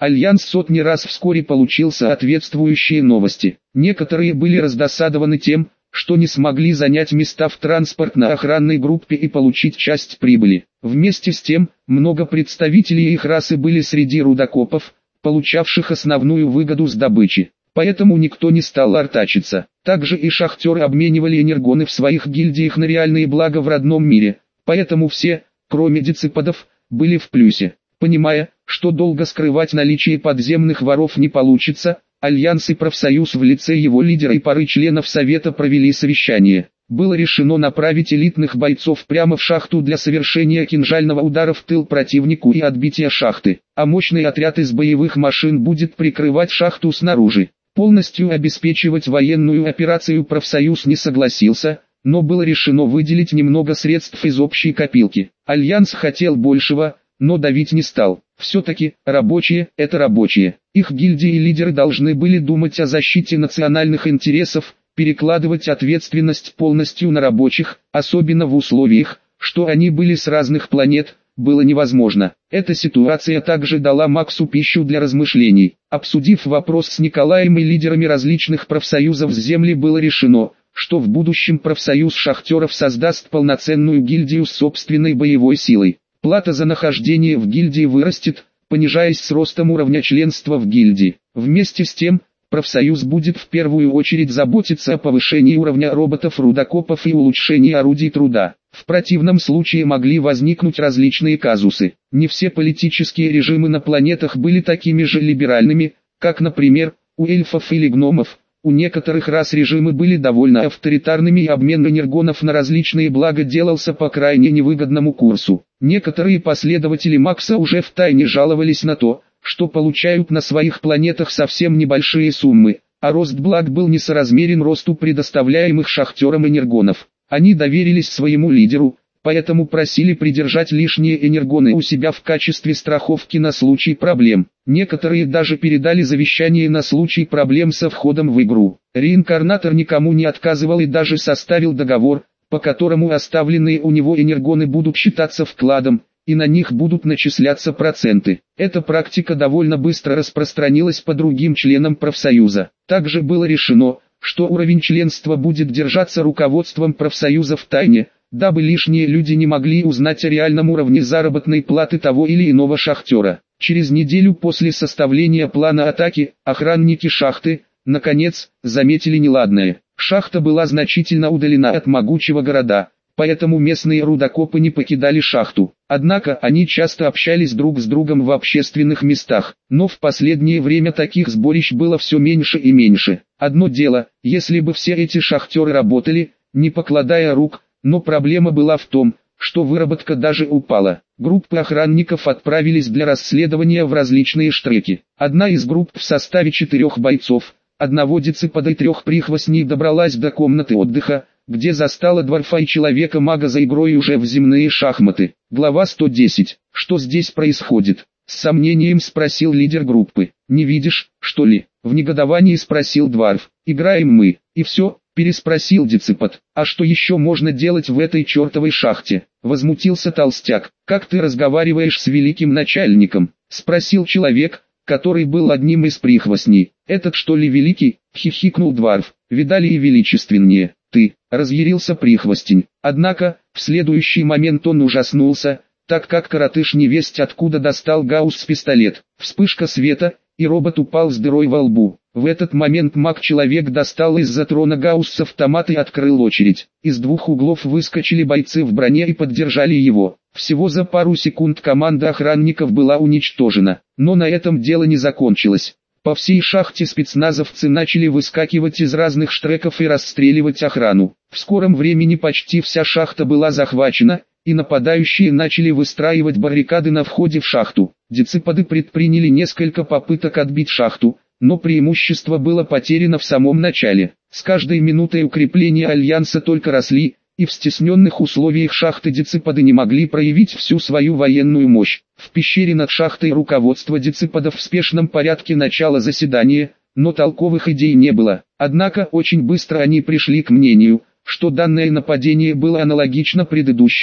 Альянс сотни раз вскоре получил соответствующие новости. Некоторые были раздосадованы тем, что не смогли занять места в транспортно-охранной группе и получить часть прибыли. Вместе с тем, много представителей их расы были среди рудокопов, получавших основную выгоду с добычи. Поэтому никто не стал артачиться. Также и шахтеры обменивали энергоны в своих гильдиях на реальные блага в родном мире. Поэтому все, кроме дециподов, были в плюсе. Понимая, что долго скрывать наличие подземных воров не получится, Альянс и профсоюз в лице его лидера и пары членов Совета провели совещание. Было решено направить элитных бойцов прямо в шахту для совершения кинжального удара в тыл противнику и отбития шахты, а мощный отряд из боевых машин будет прикрывать шахту снаружи. Полностью обеспечивать военную операцию профсоюз не согласился, но было решено выделить немного средств из общей копилки. Альянс хотел большего, но давить не стал. Все-таки, рабочие – это рабочие. Их гильдии и лидеры должны были думать о защите национальных интересов, перекладывать ответственность полностью на рабочих, особенно в условиях, что они были с разных планет, было невозможно. Эта ситуация также дала Максу пищу для размышлений. Обсудив вопрос с Николаем и лидерами различных профсоюзов с земли, было решено, что в будущем профсоюз шахтеров создаст полноценную гильдию с собственной боевой силой. Плата за нахождение в гильдии вырастет, понижаясь с ростом уровня членства в гильдии. Вместе с тем, профсоюз будет в первую очередь заботиться о повышении уровня роботов-рудокопов и улучшении орудий труда. В противном случае могли возникнуть различные казусы. Не все политические режимы на планетах были такими же либеральными, как, например, у эльфов или гномов. У некоторых рас режимы были довольно авторитарными и обмен энергонов на различные блага делался по крайне невыгодному курсу. Некоторые последователи Макса уже втайне жаловались на то, что получают на своих планетах совсем небольшие суммы, а рост благ был несоразмерен росту предоставляемых шахтерам энергонов. Они доверились своему лидеру, поэтому просили придержать лишние энергоны у себя в качестве страховки на случай проблем. Некоторые даже передали завещание на случай проблем со входом в игру. Реинкарнатор никому не отказывал и даже составил договор, по которому оставленные у него энергоны будут считаться вкладом, и на них будут начисляться проценты. Эта практика довольно быстро распространилась по другим членам профсоюза. Также было решено, что уровень членства будет держаться руководством профсоюза в тайне, дабы лишние люди не могли узнать о реальном уровне заработной платы того или иного шахтера. Через неделю после составления плана атаки, охранники шахты, наконец, заметили неладное. Шахта была значительно удалена от могучего города, поэтому местные рудокопы не покидали шахту. Однако они часто общались друг с другом в общественных местах, но в последнее время таких сборищ было все меньше и меньше. Одно дело, если бы все эти шахтеры работали, не покладая рук, но проблема была в том, что выработка даже упала. Группы охранников отправились для расследования в различные штреки. Одна из групп в составе 4 бойцов, одного деципода и 3 прихвостней добралась до комнаты отдыха, где застала дворфа и человека-мага за игрой уже в земные шахматы. Глава 110. Что здесь происходит? С сомнением спросил лидер группы. Не видишь, что ли? В негодовании спросил дворф. Играем мы, и все? Переспросил деципод. А что еще можно делать в этой чертовой шахте? Возмутился толстяк. Как ты разговариваешь с великим начальником? Спросил человек, который был одним из прихвостней. Этот что ли великий? Хихикнул дворф. Видали и величественнее. Ты, разъярился прихвостень. Однако, в следующий момент он ужаснулся, так как коротыш невесть откуда достал гаусс-пистолет. Вспышка света, и робот упал с дырой во лбу. В этот момент маг-человек достал из-за трона гаусс автомат и открыл очередь. Из 2 углов выскочили бойцы в броне и поддержали его. Всего за пару секунд команда охранников была уничтожена. Но на этом дело не закончилось. По всей шахте спецназовцы начали выскакивать из разных штреков и расстреливать охрану. В скором времени почти вся шахта была захвачена, и нападающие начали выстраивать баррикады на входе в шахту. Дециподы предприняли несколько попыток отбить шахту, но преимущество было потеряно в самом начале. С каждой минутой укрепления Альянса только росли, и в стесненных условиях шахты дециподы не могли проявить всю свою военную мощь. В пещере над шахтой руководство дециподов в спешном порядке начало заседания, но толковых идей не было. Однако очень быстро они пришли к мнению, что данное нападение было аналогично предыдущему,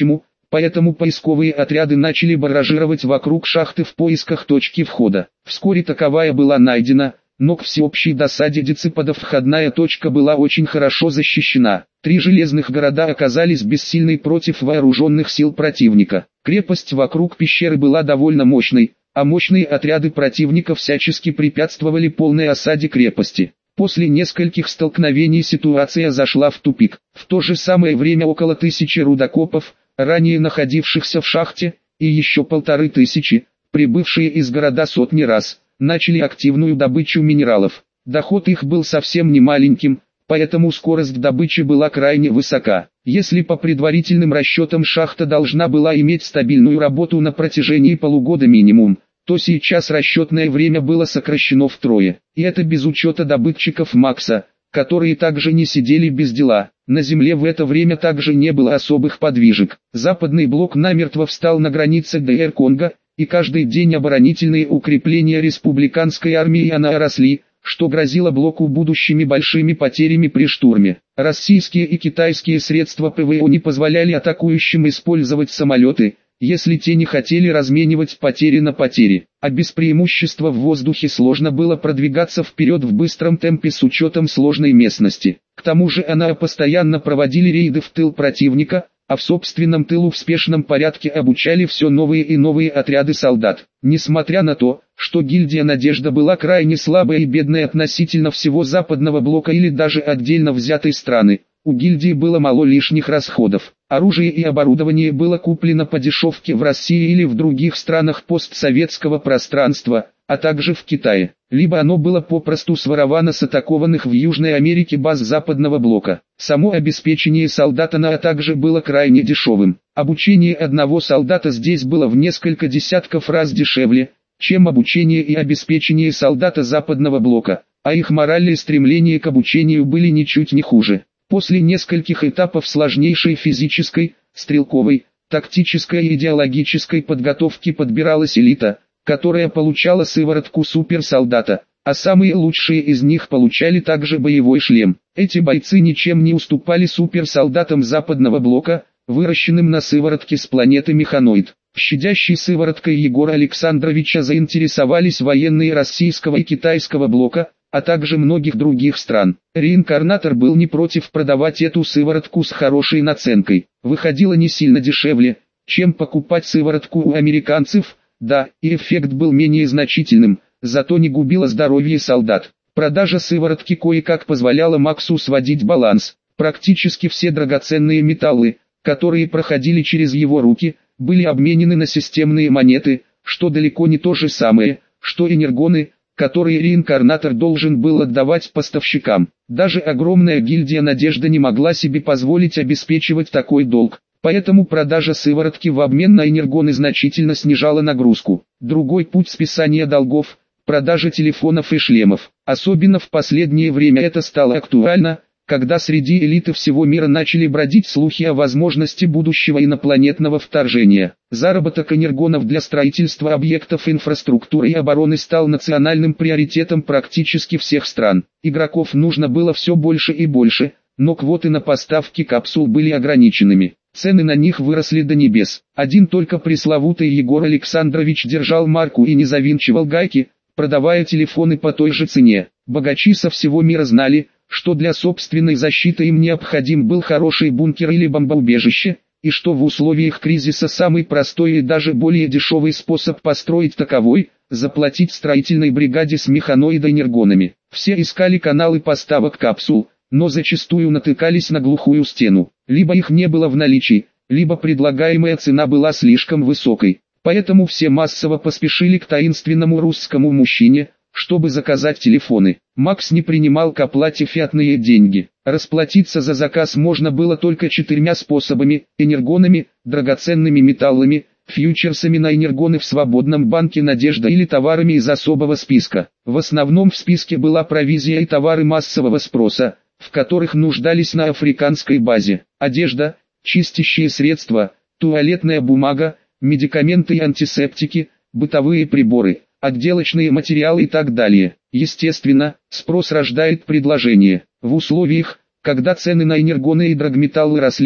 Поэтому поисковые отряды начали баражировать вокруг шахты в поисках точки входа. Вскоре таковая была найдена, но к всеобщей досаде дециподов входная точка была очень хорошо защищена. 3 железных города оказались бессильны против вооруженных сил противника. Крепость вокруг пещеры была довольно мощной, а мощные отряды противника всячески препятствовали полной осаде крепости. После нескольких столкновений ситуация зашла в тупик. В то же самое время около 1000 рудокопов, ранее находившихся в шахте, и еще 1500, прибывшие из города сотни раз, начали активную добычу минералов. Доход их был совсем не маленьким, поэтому скорость добычи была крайне высока. Если по предварительным расчетам шахта должна была иметь стабильную работу на протяжении полугода минимум, то сейчас расчетное время было сокращено втрое. И это без учета добытчиков Макса, которые также не сидели без дела. На земле в это время также не было особых подвижек. Западный блок намертво встал на границе ДР Конго, и каждый день оборонительные укрепления республиканской армии росли, что грозило блоку будущими большими потерями при штурме. Российские и китайские средства ПВО не позволяли атакующим использовать самолеты, если те не хотели разменивать потери на потери, а без преимущества в воздухе сложно было продвигаться вперед в быстром темпе с учетом сложной местности. К тому же постоянно проводили рейды в тыл противника, а в собственном тылу в спешном порядке обучали все новые и новые отряды солдат. Несмотря на то, что гильдия «Надежда» была крайне слабой и бедной относительно всего западного блока или даже отдельно взятой страны, у гильдии было мало лишних расходов. Оружие и оборудование было куплено по дешевке в России или в других странах постсоветского пространства, а также в Китае. Либо оно было попросту своровано с атакованных в Южной Америке баз западного блока. Само обеспечение солдата также было крайне дешевым. Обучение одного солдата здесь было в несколько десятков раз дешевле, чем обучение и обеспечение солдата западного блока, а их мораль и стремление к обучению были ничуть не хуже. После нескольких этапов сложнейшей физической, стрелковой, тактической и идеологической подготовки подбиралась элита, которая получала сыворотку суперсолдата, а самые лучшие из них получали также боевой шлем. Эти бойцы ничем не уступали суперсолдатам западного блока, выращенным на сыворотке с планеты Механоид. Щадящей сывороткой Егора Александровича заинтересовались военные российского и китайского блока, а также многих других стран. Реинкарнатор был не против продавать эту сыворотку с хорошей наценкой. Выходило не сильно дешевле, чем покупать сыворотку у американцев, да, и эффект был менее значительным, зато не губило здоровье солдат. Продажа сыворотки кое-как позволяла Максу сводить баланс. Практически все драгоценные металлы, которые проходили через его руки, были обменены на системные монеты, что далеко не то же самое, что энергоны, которые реинкарнатор должен был отдавать поставщикам. Даже огромная гильдия «Надежда» не могла себе позволить обеспечивать такой долг, поэтому продажа сыворотки в обмен на энергоны значительно снижала нагрузку. Другой путь списания долгов – продажа телефонов и шлемов. Особенно в последнее время это стало актуально, когда среди элиты всего мира начали бродить слухи о возможности будущего инопланетного вторжения. Заработок энергонов для строительства объектов инфраструктуры и обороны стал национальным приоритетом практически всех стран. Игроков нужно было все больше и больше, но квоты на поставки капсул были ограниченными. Цены на них выросли до небес. Один только пресловутый Егор Александрович держал марку и не завинчивал гайки, продавая телефоны по той же цене. Богачи со всего мира знали, что для собственной защиты им необходим был хороший бункер или бомбоубежище, и что в условиях кризиса самый простой и даже более дешевый способ построить таковой – заплатить строительной бригаде с механоидо-энергонами. Все искали каналы поставок капсул, но зачастую натыкались на глухую стену. Либо их не было в наличии, либо предлагаемая цена была слишком высокой. Поэтому все массово поспешили к таинственному русскому мужчине, чтобы заказать телефоны. Макс не принимал к оплате фиатные деньги. Расплатиться за заказ можно было только 4 способами: энергонами, драгоценными металлами, фьючерсами на энергоны в свободном банке «Надежда» или товарами из особого списка. В основном в списке была провизия и товары массового спроса, в которых нуждались на африканской базе: одежда, чистящие средства, туалетная бумага, медикаменты и антисептики, бытовые приборы, отделочные материалы и так далее. Естественно, спрос рождает предложение. В условиях, когда цены на энергоны и драгметаллы росли,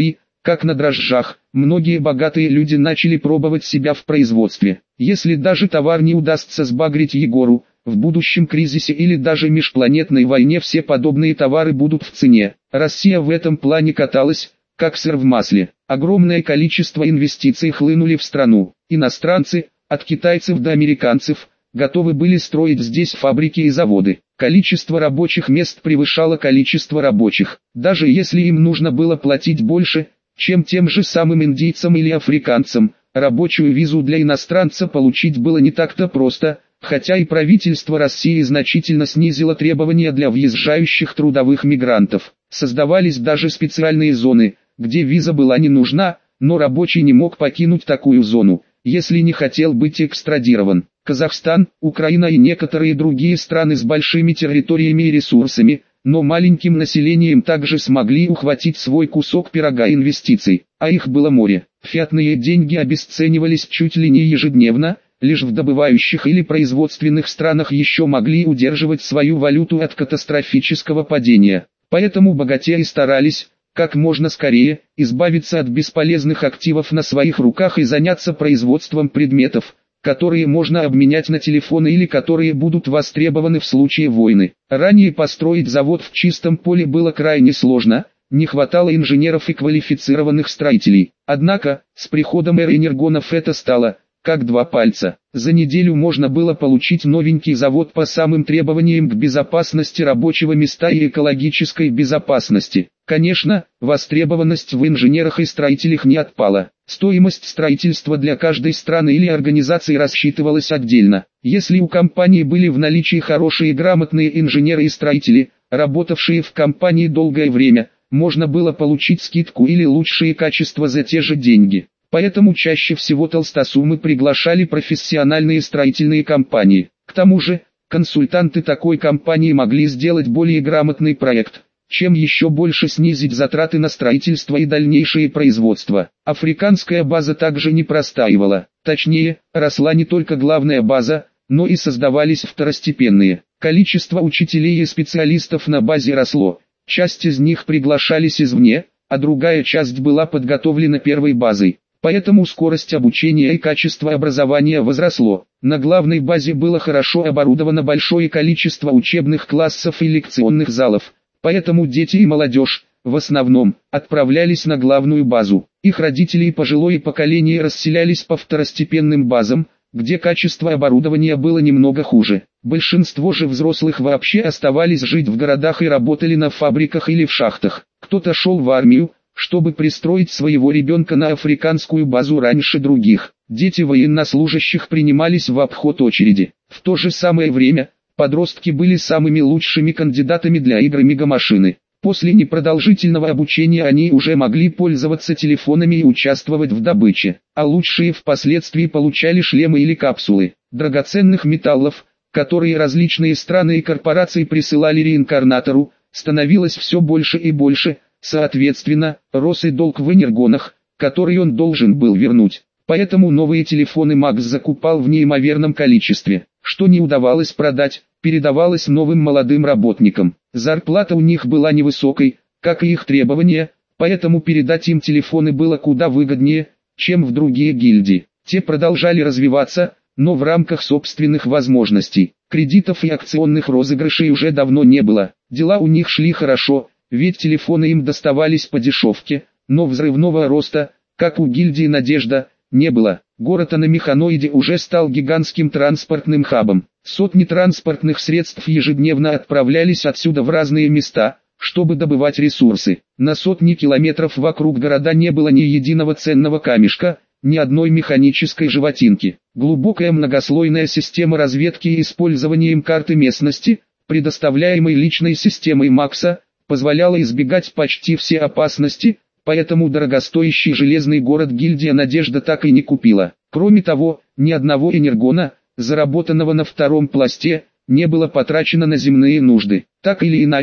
как на дрожжах, многие богатые люди начали пробовать себя в производстве. Если даже товар не удастся сбагрить Егору, в будущем кризисе или даже межпланетной войне все подобные товары будут в цене. Россия в этом плане каталась, как сыр в масле. Огромное количество инвестиций хлынули в страну. Иностранцы, от китайцев до американцев, готовы были строить здесь фабрики и заводы. Количество рабочих мест превышало количество рабочих. Даже если им нужно было платить больше, чем тем же самым индийцам или африканцам, рабочую визу для иностранца получить было не так-то просто, хотя и правительство России значительно снизило требования для въезжающих трудовых мигрантов. Создавались даже специальные зоны, где виза была не нужна, но рабочий не мог покинуть такую зону, если не хотел быть экстрадирован. Казахстан, Украина и некоторые другие страны с большими территориями и ресурсами, но маленьким населением также смогли ухватить свой кусок пирога инвестиций, а их было море. Фиатные деньги обесценивались чуть ли не ежедневно, лишь в добывающих или производственных странах еще могли удерживать свою валюту от катастрофического падения. Поэтому богатеи старались, как можно скорее, избавиться от бесполезных активов на своих руках и заняться производством предметов, которые можно обменять на телефоны или которые будут востребованы в случае войны. Ранее построить завод в чистом поле было крайне сложно, не хватало инженеров и квалифицированных строителей. Однако, с приходом эры энергонов это стало, как два пальца. За неделю можно было получить новенький завод по самым требованиям к безопасности рабочего места и экологической безопасности. Конечно, востребованность в инженерах и строителях не отпала. Стоимость строительства для каждой страны или организации рассчитывалась отдельно. Если у компании были в наличии хорошие и грамотные инженеры и строители, работавшие в компании долгое время, можно было получить скидку или лучшие качества за те же деньги. Поэтому чаще всего толстосумы приглашали профессиональные строительные компании. К тому же, консультанты такой компании могли сделать более грамотный проект, чем еще больше снизить затраты на строительство и дальнейшее производство. Африканская база также не простаивала. Точнее, росла не только главная база, но и создавались второстепенные. Количество учителей и специалистов на базе росло. Часть из них приглашались извне, а другая часть была подготовлена первой базой. Поэтому скорость обучения и качество образования возросло. На главной базе было хорошо оборудовано большое количество учебных классов и лекционных залов. Поэтому дети и молодежь, в основном, отправлялись на главную базу. Их родители и пожилое поколение расселялись по второстепенным базам, где качество оборудования было немного хуже. Большинство же взрослых вообще оставались жить в городах и работали на фабриках или в шахтах. Кто-то шел в армию, чтобы пристроить своего ребенка на африканскую базу раньше других. Дети военнослужащих принимались в обход очереди. В то же самое время, подростки были самыми лучшими кандидатами для игр мегамашины. После непродолжительного обучения они уже могли пользоваться телефонами и участвовать в добыче, а лучшие впоследствии получали шлемы или капсулы. Драгоценных металлов, которые различные страны и корпорации присылали реинкарнатору, становилось все больше и больше. Соответственно, рос и долг в энергонах, который он должен был вернуть. Поэтому новые телефоны Макс закупал в неимоверном количестве. Что не удавалось продать, передавалось новым молодым работникам. Зарплата у них была невысокой, как и их требования, поэтому передать им телефоны было куда выгоднее, чем в другие гильдии. Те продолжали развиваться, но в рамках собственных возможностей. Кредитов и акционных розыгрышей уже давно не было. Дела у них шли хорошо, ведь телефоны им доставались по дешевке, но взрывного роста, как у гильдии «Надежда», не было. Город на Механоиде уже стал гигантским транспортным хабом. Сотни транспортных средств ежедневно отправлялись отсюда в разные места, чтобы добывать ресурсы. На сотни километров вокруг города не было ни единого ценного камешка, ни одной механической животинки. Глубокая многослойная система разведки и использованием карты местности, предоставляемой личной системой Макса, позволяла избегать почти все опасности, поэтому дорогостоящий железный город гильдия «Надежда» так и не купила. Кроме того, ни одного энергона, заработанного на втором пласте, не было потрачено на земные нужды. Так или иначе,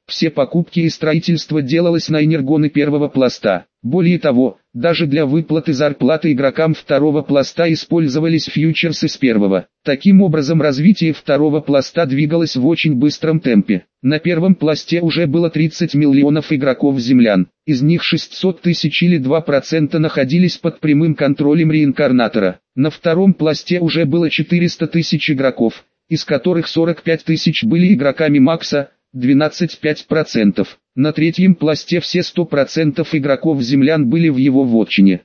Все покупки и строительство делалось на энергоны первого пласта. Более того, даже для выплаты зарплаты игрокам второго пласта использовались фьючерсы с первого. Таким образом, развитие второго пласта двигалось в очень быстром темпе. На первом пласте уже было 30 миллионов игроков-землян. Из них 600 тысяч или 2% находились под прямым контролем реинкарнатора. На втором пласте уже было 400 тысяч игроков, из которых 45 тысяч были игроками Макса, 12,5%. На третьем пласте все 100% игроков-землян были в его вотчине.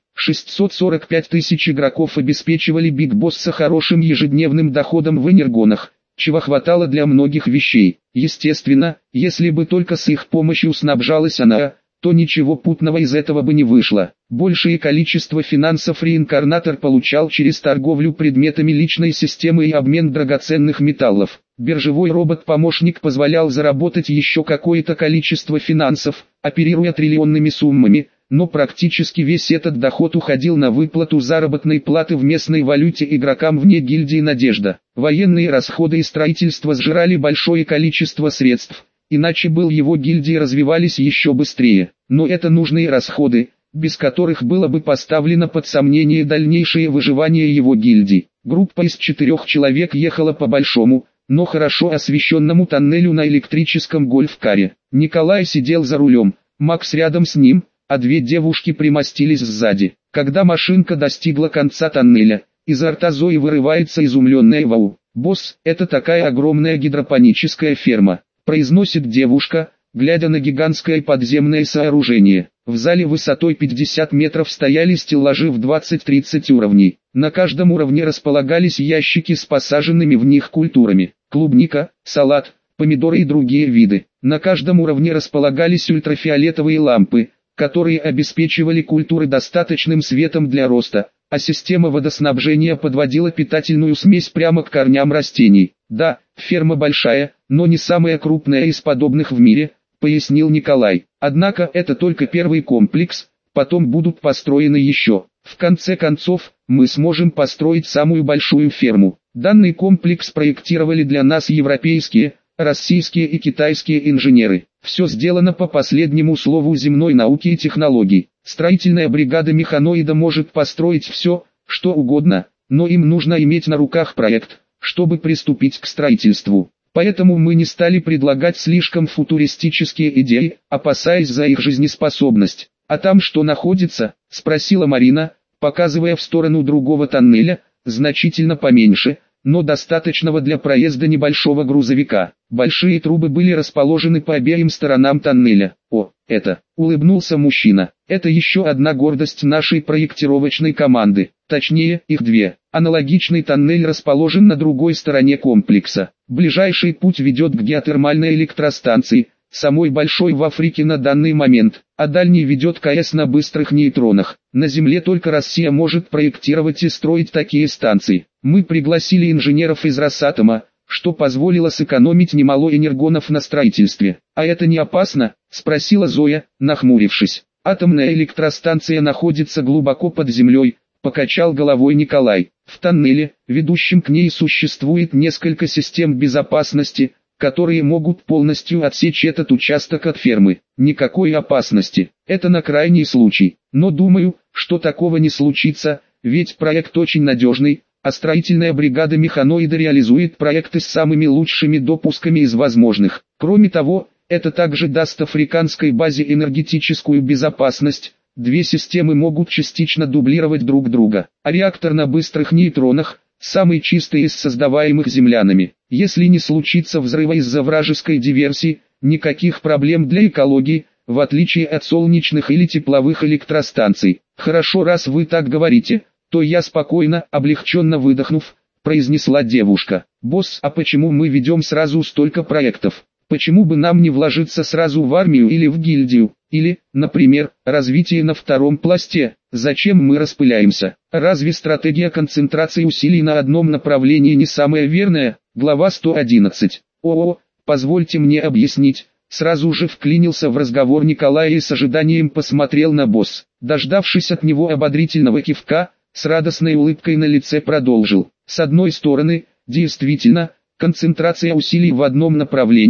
645 тысяч игроков обеспечивали Биг Босса хорошим ежедневным доходом в энергонах, чего хватало для многих вещей. Естественно, если бы только с их помощью снабжалась она, то ничего путного из этого бы не вышло. Большее количество финансов реинкарнатор получал через торговлю предметами личной системы и обмен драгоценных металлов. Биржевой робот-помощник позволял заработать еще какое-то количество финансов, оперируя триллионными суммами, но практически весь этот доход уходил на выплату заработной платы в местной валюте игрокам вне гильдии «Надежда». Военные расходы и строительство сжирали большое количество средств, иначе был его гильдии развивались еще быстрее. Но это нужные расходы, без которых было бы поставлено под сомнение дальнейшее выживание его гильдии. Группа из 4 человек ехала по большому, но хорошо освещенному тоннелю на электрическом гольф-каре. Николай сидел за рулем, Макс рядом с ним, а 2 девушки примостились сзади. Когда машинка достигла конца тоннеля, изо рта Зои вырывается изумленное «Вау! Босс, это такая огромная гидропоническая ферма», произносит девушка, глядя на гигантское подземное сооружение. В зале высотой 50 метров стояли стеллажи в 20-30 уровней. На каждом уровне располагались ящики с посаженными в них культурами: клубника, салат, помидоры и другие виды. На каждом уровне располагались ультрафиолетовые лампы, которые обеспечивали культуры достаточным светом для роста, а система водоснабжения подводила питательную смесь прямо к корням растений. Да, ферма большая, но не самая крупная из подобных в мире, пояснил Николай. Однако это только первый комплекс, потом будут построены еще. В конце концов, мы сможем построить самую большую ферму. Данный комплекс проектировали для нас европейские, российские и китайские инженеры. Все сделано по последнему слову земной науки и технологий. Строительная бригада механоида может построить все, что угодно, но им нужно иметь на руках проект, чтобы приступить к строительству. Поэтому мы не стали предлагать слишком футуристические идеи, опасаясь за их жизнеспособность. «А там что находится?» – спросила Марина, показывая в сторону другого тоннеля, значительно поменьше, но достаточного для проезда небольшого грузовика. Большие трубы были расположены по обеим сторонам тоннеля. «О, это!» – улыбнулся мужчина. «Это еще одна гордость нашей проектировочной команды. Точнее, их 2. Аналогичный тоннель расположен на другой стороне комплекса. Ближайший путь ведет к геотермальной электростанции, самой большой в Африке на данный момент, а дальний ведет к АЭС на быстрых нейтронах. На Земле только Россия может проектировать и строить такие станции. Мы пригласили инженеров из Росатома, что позволило сэкономить немало энергонов на строительстве». «А это не опасно?» – спросила Зоя, нахмурившись. «Атомная электростанция находится глубоко под землей», – покачал головой Николай. «В тоннеле, ведущем к ней, существует несколько систем безопасности, которые могут полностью отсечь этот участок от фермы. Никакой опасности. Это на крайний случай. Но думаю, что такого не случится, ведь проект очень надежный, а строительная бригада механоида реализует проекты с самыми лучшими допусками из возможных. Кроме того, это также даст африканской базе энергетическую безопасность. 2 системы могут частично дублировать друг друга. А реактор на быстрых нейтронах – самый чистый из создаваемых землянами. Если не случится взрыва из-за вражеской диверсии, никаких проблем для экологии, в отличие от солнечных или тепловых электростанций. Хорошо, раз вы так говорите, то я спокойно, облегченно выдохнув, произнесла девушка. «Босс, а почему мы ведем сразу столько проектов? Почему бы нам не вложиться сразу в армию или в гильдию? Или, например, развитие на втором пласте? Зачем мы распыляемся? Разве стратегия концентрации усилий на одном направлении не самая верная?» Глава 111. «О, позвольте мне объяснить». Сразу же вклинился в разговор Николай и с ожиданием посмотрел на босс. Дождавшись от него ободрительного кивка, с радостной улыбкой на лице продолжил. «С одной стороны, действительно, концентрация усилий в одном направлении,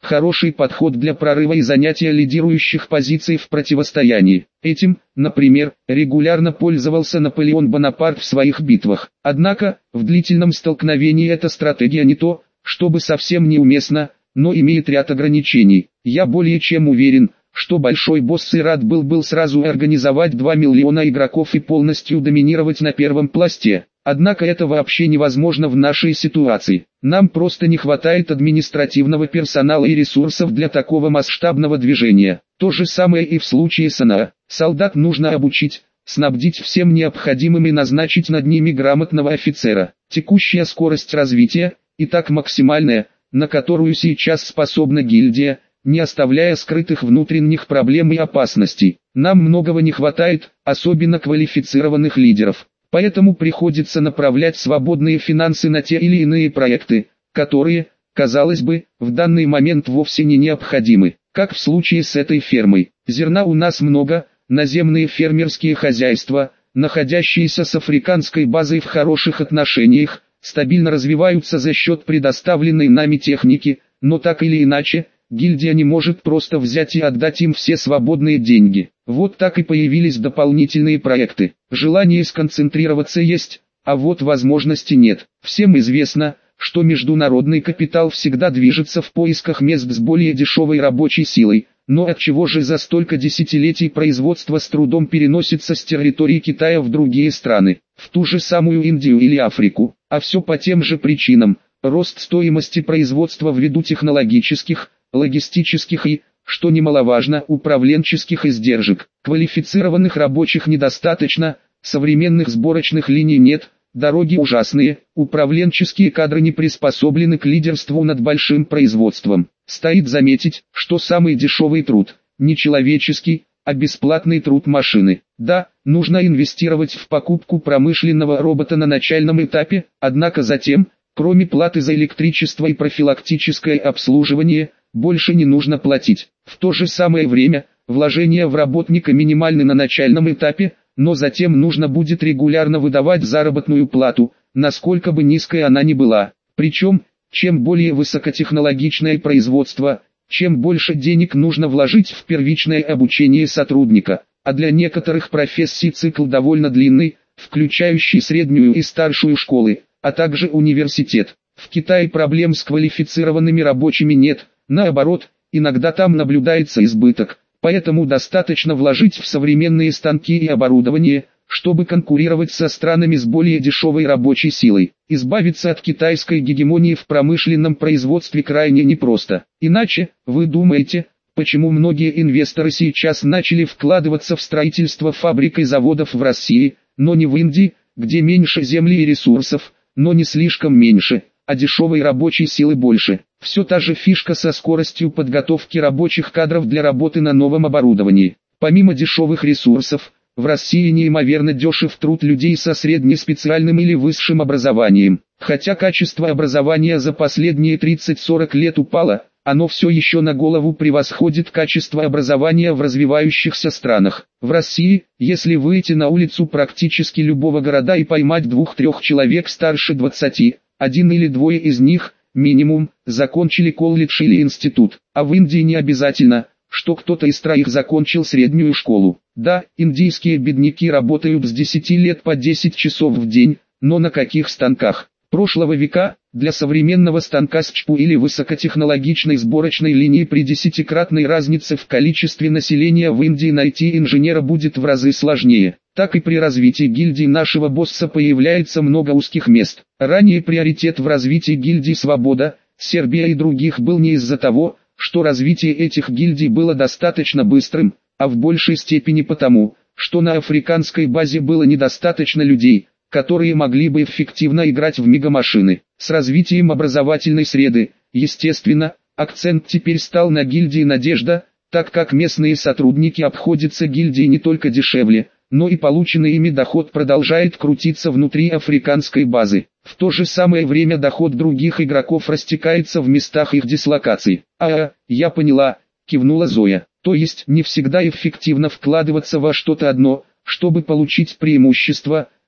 хороший подход для прорыва и занятия лидирующих позиций в противостоянии. Этим, например, регулярно пользовался Наполеон Бонапарт в своих битвах. Однако, в длительном столкновении эта стратегия не то, чтобы совсем неуместна, но имеет ряд ограничений. Я более чем уверен, что большой босс и рад был сразу организовать 2 миллиона игроков и полностью доминировать на первом пласте. Однако это вообще невозможно в нашей ситуации. Нам просто не хватает административного персонала и ресурсов для такого масштабного движения. То же самое и в случае с НА. Солдат нужно обучить, снабдить всем необходимым и назначить над ними грамотного офицера. Текущая скорость развития, и так максимальная, на которую сейчас способна гильдия, не оставляя скрытых внутренних проблем и опасностей. Нам многого не хватает, особенно квалифицированных лидеров. Поэтому приходится направлять свободные финансы на те или иные проекты, которые, казалось бы, в данный момент вовсе не необходимы. Как в случае с этой фермой. Зерна у нас много, наземные фермерские хозяйства, находящиеся с африканской базой в хороших отношениях, стабильно развиваются за счет предоставленной нами техники, но так или иначе, гильдия не может просто взять и отдать им все свободные деньги. Вот так и появились дополнительные проекты. Желание сконцентрироваться есть, а вот возможности нет. Всем известно, что международный капитал всегда движется в поисках мест с более дешевой рабочей силой. Но отчего же за столько десятилетий производство с трудом переносится с территории Китая в другие страны, в ту же самую Индию или Африку? А все по тем же причинам. Рост стоимости производства ввиду технологических, логистических и, что немаловажно, управленческих издержек. Квалифицированных рабочих недостаточно, современных сборочных линий нет, дороги ужасные, управленческие кадры не приспособлены к лидерству над большим производством. Стоит заметить, что самый дешевый труд, не человеческий, а бесплатный труд машины. Да, нужно инвестировать в покупку промышленного робота на начальном этапе, однако затем, кроме платы за электричество и профилактическое обслуживание, больше не нужно платить. В то же самое время, вложения в работника минимальны на начальном этапе, но затем нужно будет регулярно выдавать заработную плату, насколько бы низкой она ни была. Причем, чем более высокотехнологичное производство, чем больше денег нужно вложить в первичное обучение сотрудника, а для некоторых профессий цикл довольно длинный, включающий среднюю и старшую школы, а также университет. В Китае проблем с квалифицированными рабочими нет, наоборот, иногда там наблюдается избыток, поэтому достаточно вложить в современные станки и оборудование, чтобы конкурировать со странами с более дешевой рабочей силой. Избавиться от китайской гегемонии в промышленном производстве крайне непросто. Иначе, вы думаете, почему многие инвесторы сейчас начали вкладываться в строительство фабрик и заводов в России, но не в Индии, где меньше земли и ресурсов, но не слишком меньше, а дешевой рабочей силы больше. Все та же фишка со скоростью подготовки рабочих кадров для работы на новом оборудовании. Помимо дешевых ресурсов, в России неимоверно дешев труд людей со среднеспециальным или высшим образованием. Хотя качество образования за последние 30-40 лет упало, оно все еще на голову превосходит качество образования в развивающихся странах. В России, если выйти на улицу практически любого города и поймать 2-3 человек старше 20, один или двое из них, минимум, закончили колледж или институт. А в Индии не обязательно, что кто-то из троих закончил среднюю школу. Да, индийские бедняки работают с 10 лет по 10 часов в день, но на каких станках? Прошлого века, для современного станка с ЧПУ или высокотехнологичной сборочной линии при 10-кратной разнице в количестве населения в Индии найти инженера будет в разы сложнее. Так и при развитии гильдии нашего босса появляется много узких мест. Ранее приоритет в развитии гильдии «Свобода», Сербия и других был не из-за того, что развитие этих гильдий было достаточно быстрым, а в большей степени потому, что на африканской базе было недостаточно людей, которые могли бы эффективно играть в мегамашины. С развитием образовательной среды, естественно, акцент теперь стал на гильдии «Надежда», так как местные сотрудники обходятся гильдии не только дешевле, но и полученный ими доход продолжает крутиться внутри африканской базы. В то же самое время доход других игроков растекается в местах их дислокации. Я поняла, кивнула Зоя. То есть не всегда эффективно вкладываться во что-то одно, чтобы получить преимущество,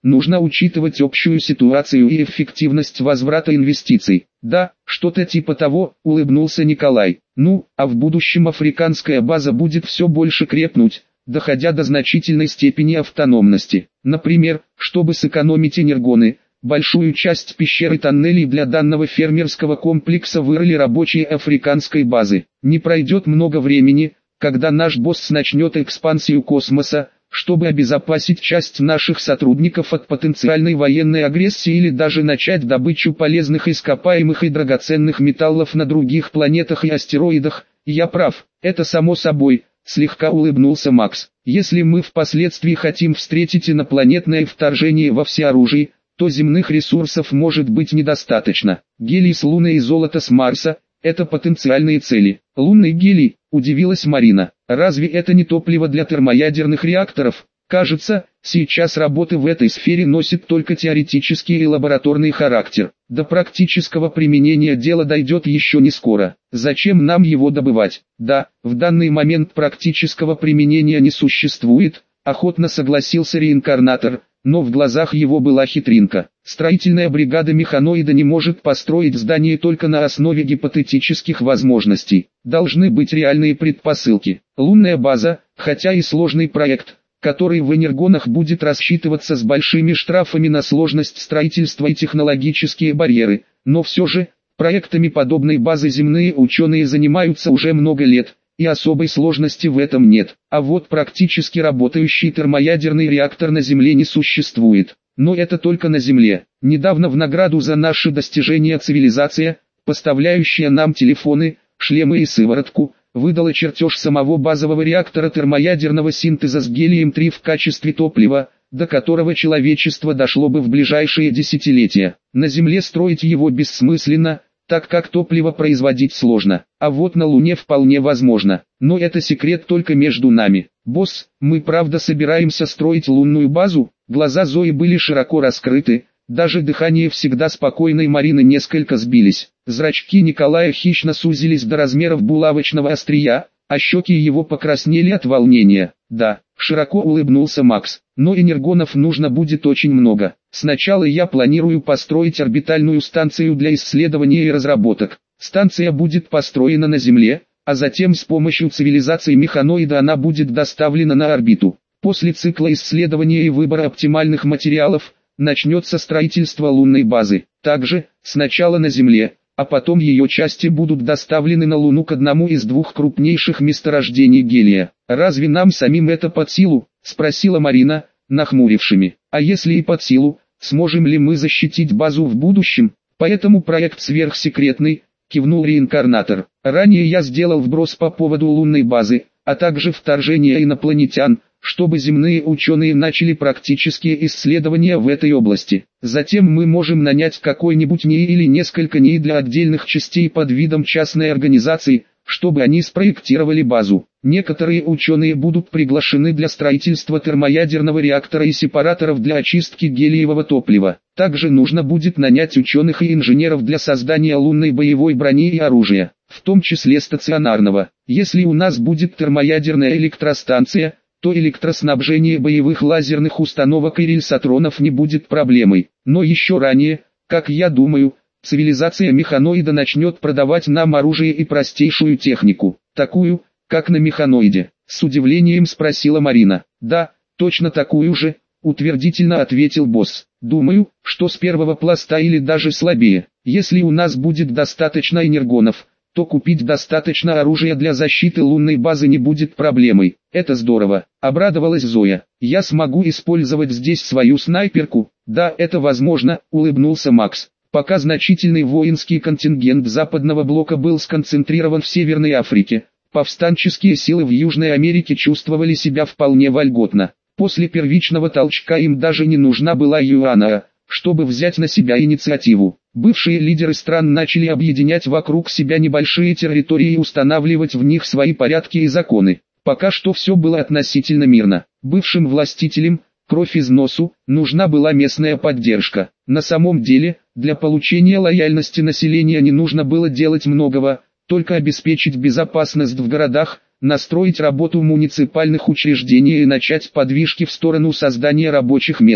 нужно учитывать общую ситуацию и эффективность возврата инвестиций. Да, что-то типа того, улыбнулся Николай. Ну, а в будущем африканская база будет все больше крепнуть, доходя до значительной степени автономности. Например, чтобы сэкономить энергоны, большую часть пещер и тоннелей для данного фермерского комплекса вырыли рабочие африканской базы. Не пройдет много времени, когда наш босс начнет экспансию космоса, чтобы обезопасить часть наших сотрудников от потенциальной военной агрессии или даже начать добычу полезных ископаемых и драгоценных металлов на других планетах и астероидах. Я прав, это само собой, слегка улыбнулся Макс. Если мы впоследствии хотим встретить инопланетное вторжение во всеоружии, то земных ресурсов может быть недостаточно. Гелий с Луны и золото с Марса – это потенциальные цели. Лунный гелий, удивилась Марина. Разве это не топливо для термоядерных реакторов? Кажется, сейчас работы в этой сфере носят только теоретический и лабораторный характер. До практического применения дело дойдет еще не скоро. Зачем нам его добывать? Да, в данный момент практического применения не существует, охотно согласился реинкарнатор. Но в глазах его была хитринка. Строительная бригада механоида не может построить здание только на основе гипотетических возможностей. Должны быть реальные предпосылки. Лунная база, хотя и сложный проект, который в энергонах будет рассчитываться с большими штрафами на сложность строительства и технологические барьеры, но все же, проектами подобной базы земные ученые занимаются уже много лет. И особой сложности в этом нет. А вот практически работающий термоядерный реактор на Земле не существует. Но это только на Земле. Недавно в награду за наши достижения цивилизация, поставляющая нам телефоны, шлемы и сыворотку, выдала чертеж самого базового реактора термоядерного синтеза с гелием-3 в качестве топлива, до которого человечество дошло бы в ближайшие десятилетия. На Земле строить его бессмысленно, так как топливо производить сложно, а вот на Луне вполне возможно. Но это секрет только между нами. Босс, мы правда собираемся строить лунную базу? Глаза Зои были широко раскрыты, даже дыхание всегда спокойной Марины несколько сбились. Зрачки Николая хищно сузились до размеров булавочного острия, а щеки его покраснели от волнения. Да, широко улыбнулся Макс, но энергонов нужно будет очень много. Сначала я планирую построить орбитальную станцию для исследования и разработок. Станция будет построена на Земле, а затем с помощью цивилизации механоида она будет доставлена на орбиту. После цикла исследования и выбора оптимальных материалов, начнется строительство лунной базы. Также, сначала на Земле, а потом ее части будут доставлены на Луну к одному из двух крупнейших месторождений гелия. «Разве нам самим это под силу?» – спросила Марина, нахмурившими. «А если и под силу, сможем ли мы защитить базу в будущем? Поэтому проект сверхсекретный», – кивнул реинкарнатор. «Ранее я сделал вброс по поводу лунной базы, а также вторжения инопланетян, чтобы земные ученые начали практические исследования в этой области. Затем мы можем нанять какой-нибудь НИИ или несколько НИИ для отдельных частей под видом частной организации, чтобы они спроектировали базу. Некоторые ученые будут приглашены для строительства термоядерного реактора и сепараторов для очистки гелиевого топлива. Также нужно будет нанять ученых и инженеров для создания лунной боевой брони и оружия, в том числе стационарного. Если у нас будет термоядерная электростанция, то электроснабжение боевых лазерных установок и рельсотронов не будет проблемой. Но еще ранее, как я думаю, цивилизация механоида начнет продавать нам оружие и простейшую технику, такую, как на механоиде. С удивлением спросила Марина. «Да, точно такую же», утвердительно ответил босс. «Думаю, что с первого пласта или даже слабее. Если у нас будет достаточно энергонов, то купить достаточно оружия для защиты лунной базы не будет проблемой». «Это здорово», — обрадовалась Зоя. «Я смогу использовать здесь свою снайперку?» «Да, это возможно», — улыбнулся Макс. Пока значительный воинский контингент западного блока был сконцентрирован в Северной Африке, повстанческие силы в Южной Америке чувствовали себя вполне вольготно. После первичного толчка им даже не нужна была Юана, чтобы взять на себя инициативу. Бывшие лидеры стран начали объединять вокруг себя небольшие территории и устанавливать в них свои порядки и законы. Пока что все было относительно мирно. Бывшим властителям, кровь из носу, нужна была местная поддержка. На самом деле, для получения лояльности населения не нужно было делать многого, только обеспечить безопасность в городах, настроить работу муниципальных учреждений и начать подвижки в сторону создания рабочих мест.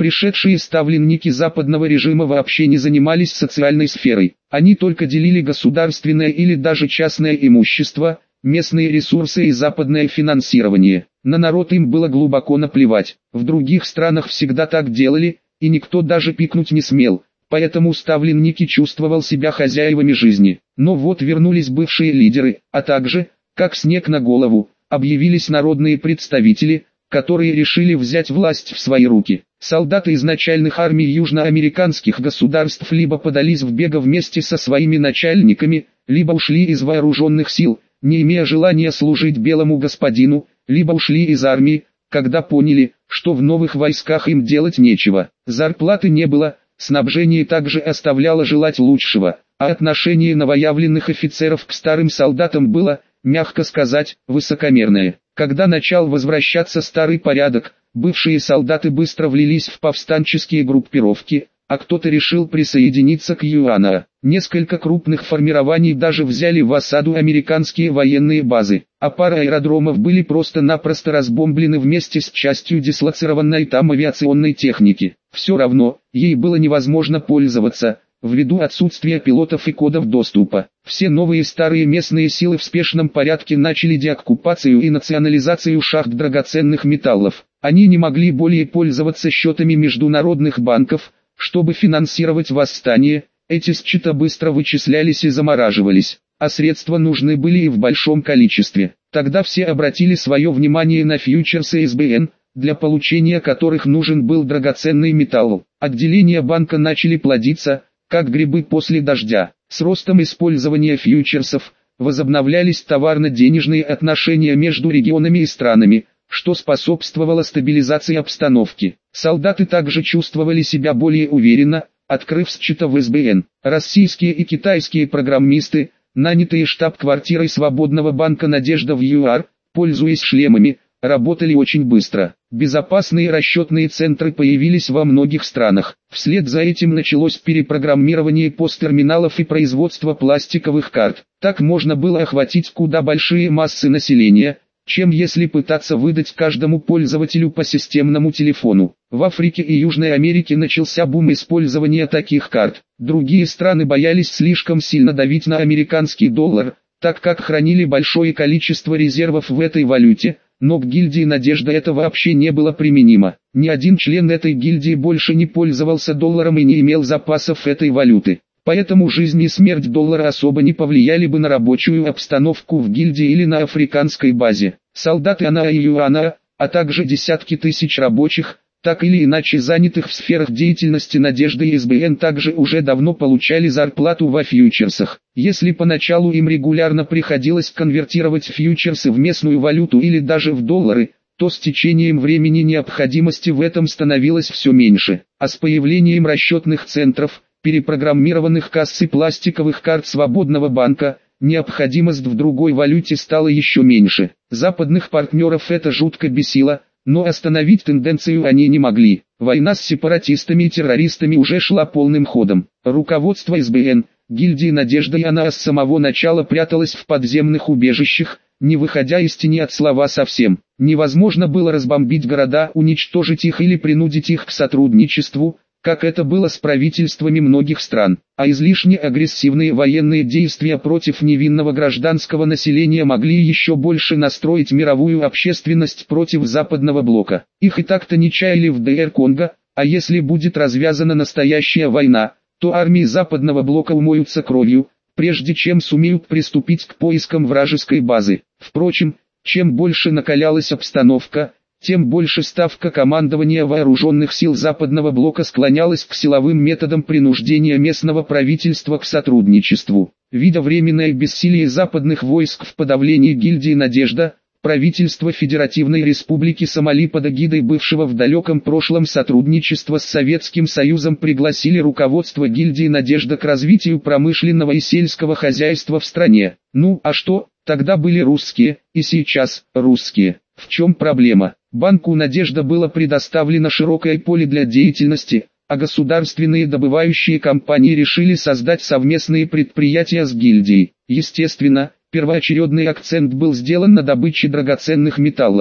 Пришедшие ставленники западного режима вообще не занимались социальной сферой. Они только делили государственное или даже частное имущество, местные ресурсы и западное финансирование. На народ им было глубоко наплевать. В других странах всегда так делали, и никто даже пикнуть не смел. Поэтому ставленники чувствовал себя хозяевами жизни. Но вот вернулись бывшие лидеры, а также, как снег на голову, объявились народные представители, которые решили взять власть в свои руки. Солдаты изначальных армий южноамериканских государств либо подались в бега вместе со своими начальниками, либо ушли из вооруженных сил, не имея желания служить белому господину, либо ушли из армии, когда поняли, что в новых войсках им делать нечего. Зарплаты не было, снабжение также оставляло желать лучшего, а отношение новоявленных офицеров к старым солдатам было, мягко сказать, высокомерное. Когда начал возвращаться старый порядок, бывшие солдаты быстро влились в повстанческие группировки, а кто-то решил присоединиться к ЮАНА. Несколько крупных формирований даже взяли в осаду американские военные базы, а пара аэродромов были просто-напросто разбомблены вместе с частью дислоцированной там авиационной техники. Все равно, ей было невозможно пользоваться, ввиду отсутствия пилотов и кодов доступа. Все новые и старые местные силы в спешном порядке начали деоккупацию и национализацию шахт драгоценных металлов. Они не могли более пользоваться счетами международных банков, чтобы финансировать восстание. Эти счета быстро вычислялись и замораживались, а средства нужны были и в большом количестве. Тогда все обратили свое внимание на фьючерсы СБН, для получения которых нужен был драгоценный металл. Отделения банка начали плодиться, как грибы после дождя. С ростом использования фьючерсов, возобновлялись товарно-денежные отношения между регионами и странами, что способствовало стабилизации обстановки. Солдаты также чувствовали себя более уверенно, открыв счета в СБН. Российские и китайские программисты, нанятые штаб-квартирой Свободного банка «Надежда» в ЮАР, пользуясь шлемами, работали очень быстро. Безопасные расчетные центры появились во многих странах. Вслед за этим началось перепрограммирование посттерминалов и производство пластиковых карт. Так можно было охватить куда большие массы населения, чем если пытаться выдать каждому пользователю по системному телефону. В Африке и Южной Америке начался бум использования таких карт. Другие страны боялись слишком сильно давить на американский доллар, так как хранили большое количество резервов в этой валюте, но к гильдии «Надежда» это вообще не было применимо. Ни один член этой гильдии больше не пользовался долларом и не имел запасов этой валюты. Поэтому жизнь и смерть доллара особо не повлияли бы на рабочую обстановку в гильдии или на африканской базе. Солдаты АНА и ЮАНА, а также десятки тысяч рабочих, так или иначе занятых в сферах деятельности «Надежды» и СБН, также уже давно получали зарплату во фьючерсах. Если поначалу им регулярно приходилось конвертировать фьючерсы в местную валюту или даже в доллары, то с течением времени необходимости в этом становилось все меньше. А с появлением расчетных центров, перепрограммированных касс и пластиковых карт Свободного банка, необходимость в другой валюте стала еще меньше. Западных партнеров это жутко бесило, но остановить тенденцию они не могли. Война с сепаратистами и террористами уже шла полным ходом. Руководство СБН, гильдии «Надежда» и АНА с самого начала пряталось в подземных убежищах, не выходя из тени от слова совсем. Невозможно было разбомбить города, уничтожить их или принудить их к сотрудничеству, как это было с правительствами многих стран, а излишне агрессивные военные действия против невинного гражданского населения могли еще больше настроить мировую общественность против западного блока. Их и так-то не чаяли в ДР Конго, а если будет развязана настоящая война, то армии западного блока умоются кровью, прежде чем сумеют приступить к поискам вражеской базы. Впрочем, чем больше накалялась обстановка, тем больше ставка командования вооруженных сил западного блока склонялась к силовым методам принуждения местного правительства к сотрудничеству. Видя временное бессилие западных войск в подавлении гильдии «Надежда», правительство Федеративной Республики Сомали под эгидой бывшего в далеком прошлом сотрудничества с Советским Союзом пригласили руководство гильдии «Надежда» к развитию промышленного и сельского хозяйства в стране. Ну а что, тогда были русские, и сейчас русские. В чем проблема? Банку «Надежда» было предоставлено широкое поле для деятельности, а государственные добывающие компании решили создать совместные предприятия с гильдией. Естественно, первоочередный акцент был сделан на добыче драгоценных металлов.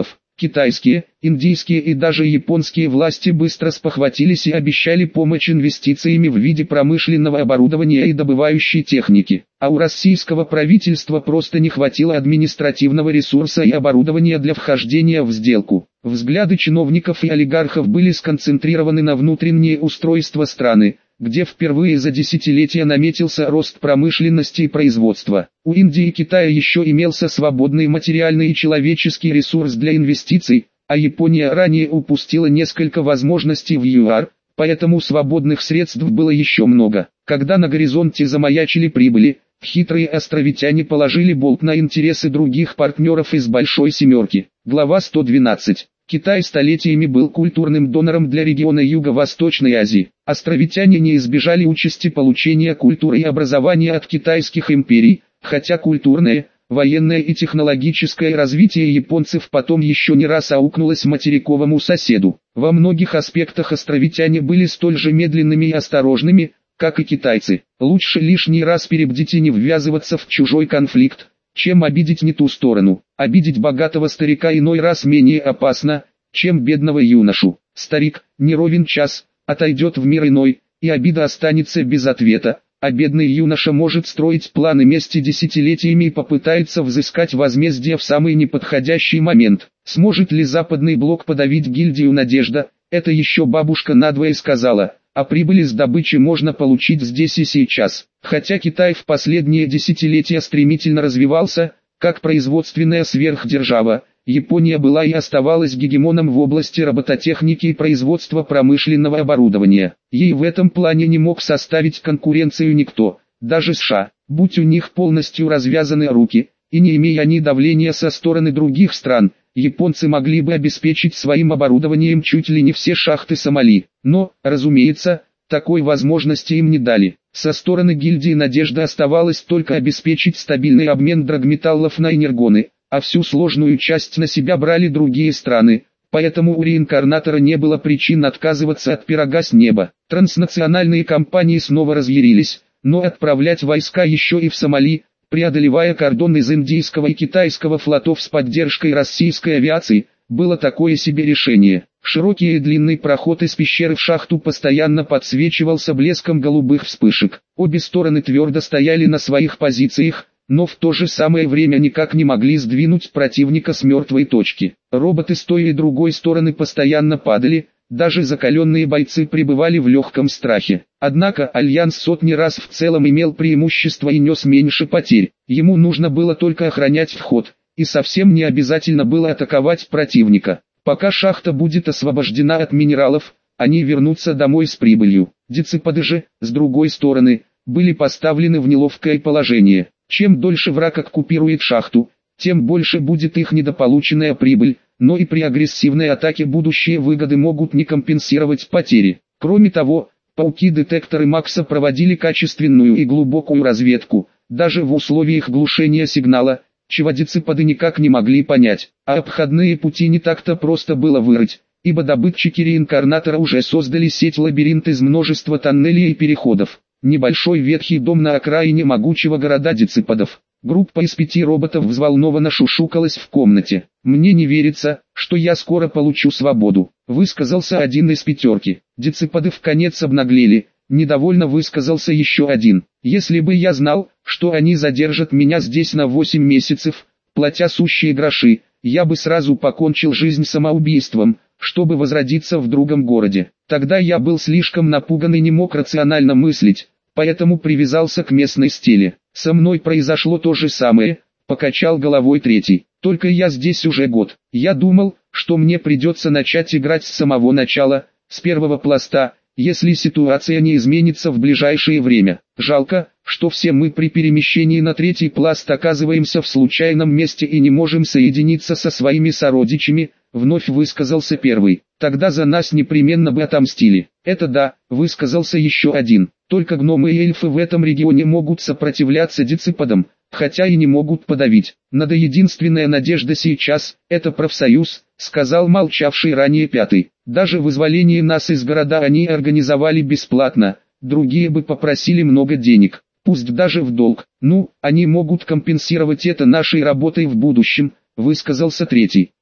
Китайские, индийские и даже японские власти быстро спохватились и обещали помочь инвестициями в виде промышленного оборудования и добывающей техники. А у российского правительства просто не хватило административного ресурса и оборудования для вхождения в сделку. Взгляды чиновников и олигархов были сконцентрированы на внутреннее устройство страны, где впервые за десятилетия наметился рост промышленности и производства. У Индии и Китая еще имелся свободный материальный и человеческий ресурс для инвестиций, а Япония ранее упустила несколько возможностей в ЮАР, поэтому свободных средств было еще много. Когда на горизонте замаячили прибыли, хитрые островитяне положили болт на интересы других партнеров из Большой Семерки. Глава 112. Китай столетиями был культурным донором для региона Юго-Восточной Азии. Островитяне не избежали участи получения культуры и образования от китайских империй, хотя культурное, военное и технологическое развитие японцев потом еще не раз аукнулось материковому соседу. Во многих аспектах островитяне были столь же медленными и осторожными, как и китайцы. Лучше лишний раз перебдеть и не ввязываться в чужой конфликт, чем обидеть не ту сторону. Обидеть богатого старика иной раз менее опасно, чем бедного юношу. Старик, не ровен час, отойдет в мир иной, и обида останется без ответа, а бедный юноша может строить планы мести десятилетиями и попытается взыскать возмездие в самый неподходящий момент. Сможет ли Западный блок подавить гильдию «Надежда»? Это еще бабушка надвое сказала, а прибыли с добычи можно получить здесь и сейчас. Хотя Китай в последние десятилетия стремительно развивался, как производственная сверхдержава, Япония была и оставалась гегемоном в области робототехники и производства промышленного оборудования. Ей в этом плане не мог составить конкуренцию никто, даже США. Будь у них полностью развязаны руки, и не имея они давления со стороны других стран, японцы могли бы обеспечить своим оборудованием чуть ли не все шахты Сомали. Но, разумеется, такой возможности им не дали. Со стороны гильдии «Надежда» оставалось только обеспечить стабильный обмен драгметаллов на энергоны, а всю сложную часть на себя брали другие страны, поэтому у реинкарнатора не было причин отказываться от пирога с неба. Транснациональные компании снова разъярились, но отправлять войска еще и в Сомали, преодолевая кордон из индийского и китайского флотов с поддержкой российской авиации, было такое себе решение. Широкий и длинный проход из пещеры в шахту постоянно подсвечивался блеском голубых вспышек. Обе стороны твердо стояли на своих позициях, но в то же самое время никак не могли сдвинуть противника с мертвой точки. Роботы с той и другой стороны постоянно падали, даже закаленные бойцы пребывали в легком страхе. Однако Альянс сотни раз в целом имел преимущество и нес меньше потерь. Ему нужно было только охранять вход, и совсем не обязательно было атаковать противника. Пока шахта будет освобождена от минералов, они вернутся домой с прибылью. Дециподы же, с другой стороны, были поставлены в неловкое положение. Чем дольше враг оккупирует шахту, тем больше будет их недополученная прибыль, но и при агрессивной атаке будущие выгоды могут не компенсировать потери. Кроме того, пауки-детекторы Макса проводили качественную и глубокую разведку, даже в условиях глушения сигнала, чего дециподы никак не могли понять, а обходные пути не так-то просто было вырыть, ибо добытчики реинкарнатора уже создали сеть-лабиринт из множества тоннелей и переходов. Небольшой ветхий дом на окраине могучего города дециподов. Группа из 5 роботов взволнованно шушукалась в комнате. «Мне не верится, что я скоро получу свободу», — высказался один из 5. Дециподы вконец обнаглели, недовольно высказался еще один. «Если бы я знал, что они задержат меня здесь на 8 месяцев, платя сущие гроши, я бы сразу покончил жизнь самоубийством, чтобы возродиться в другом городе. Тогда я был слишком напуган и не мог рационально мыслить, поэтому привязался к местной стеле. Со мной произошло то же самое», — покачал головой 3. «Только я здесь уже год. Я думал, что мне придется начать играть с самого начала, с первого пласта, если ситуация не изменится в ближайшее время. Жалко, что все мы при перемещении на 3 пласт оказываемся в случайном месте и не можем соединиться со своими сородичами», — вновь высказался 1. «Тогда за нас непременно бы отомстили». «Это да», — высказался еще один. «Только гномы и эльфы в этом регионе могут сопротивляться дециподам, хотя и не могут подавить. Надо единственная надежда сейчас — это профсоюз», — сказал молчавший ранее 5. «Даже вызволение нас из города они организовали бесплатно, другие бы попросили много денег, пусть даже в долг. Ну, они могут компенсировать это нашей работой в будущем», — высказался 3.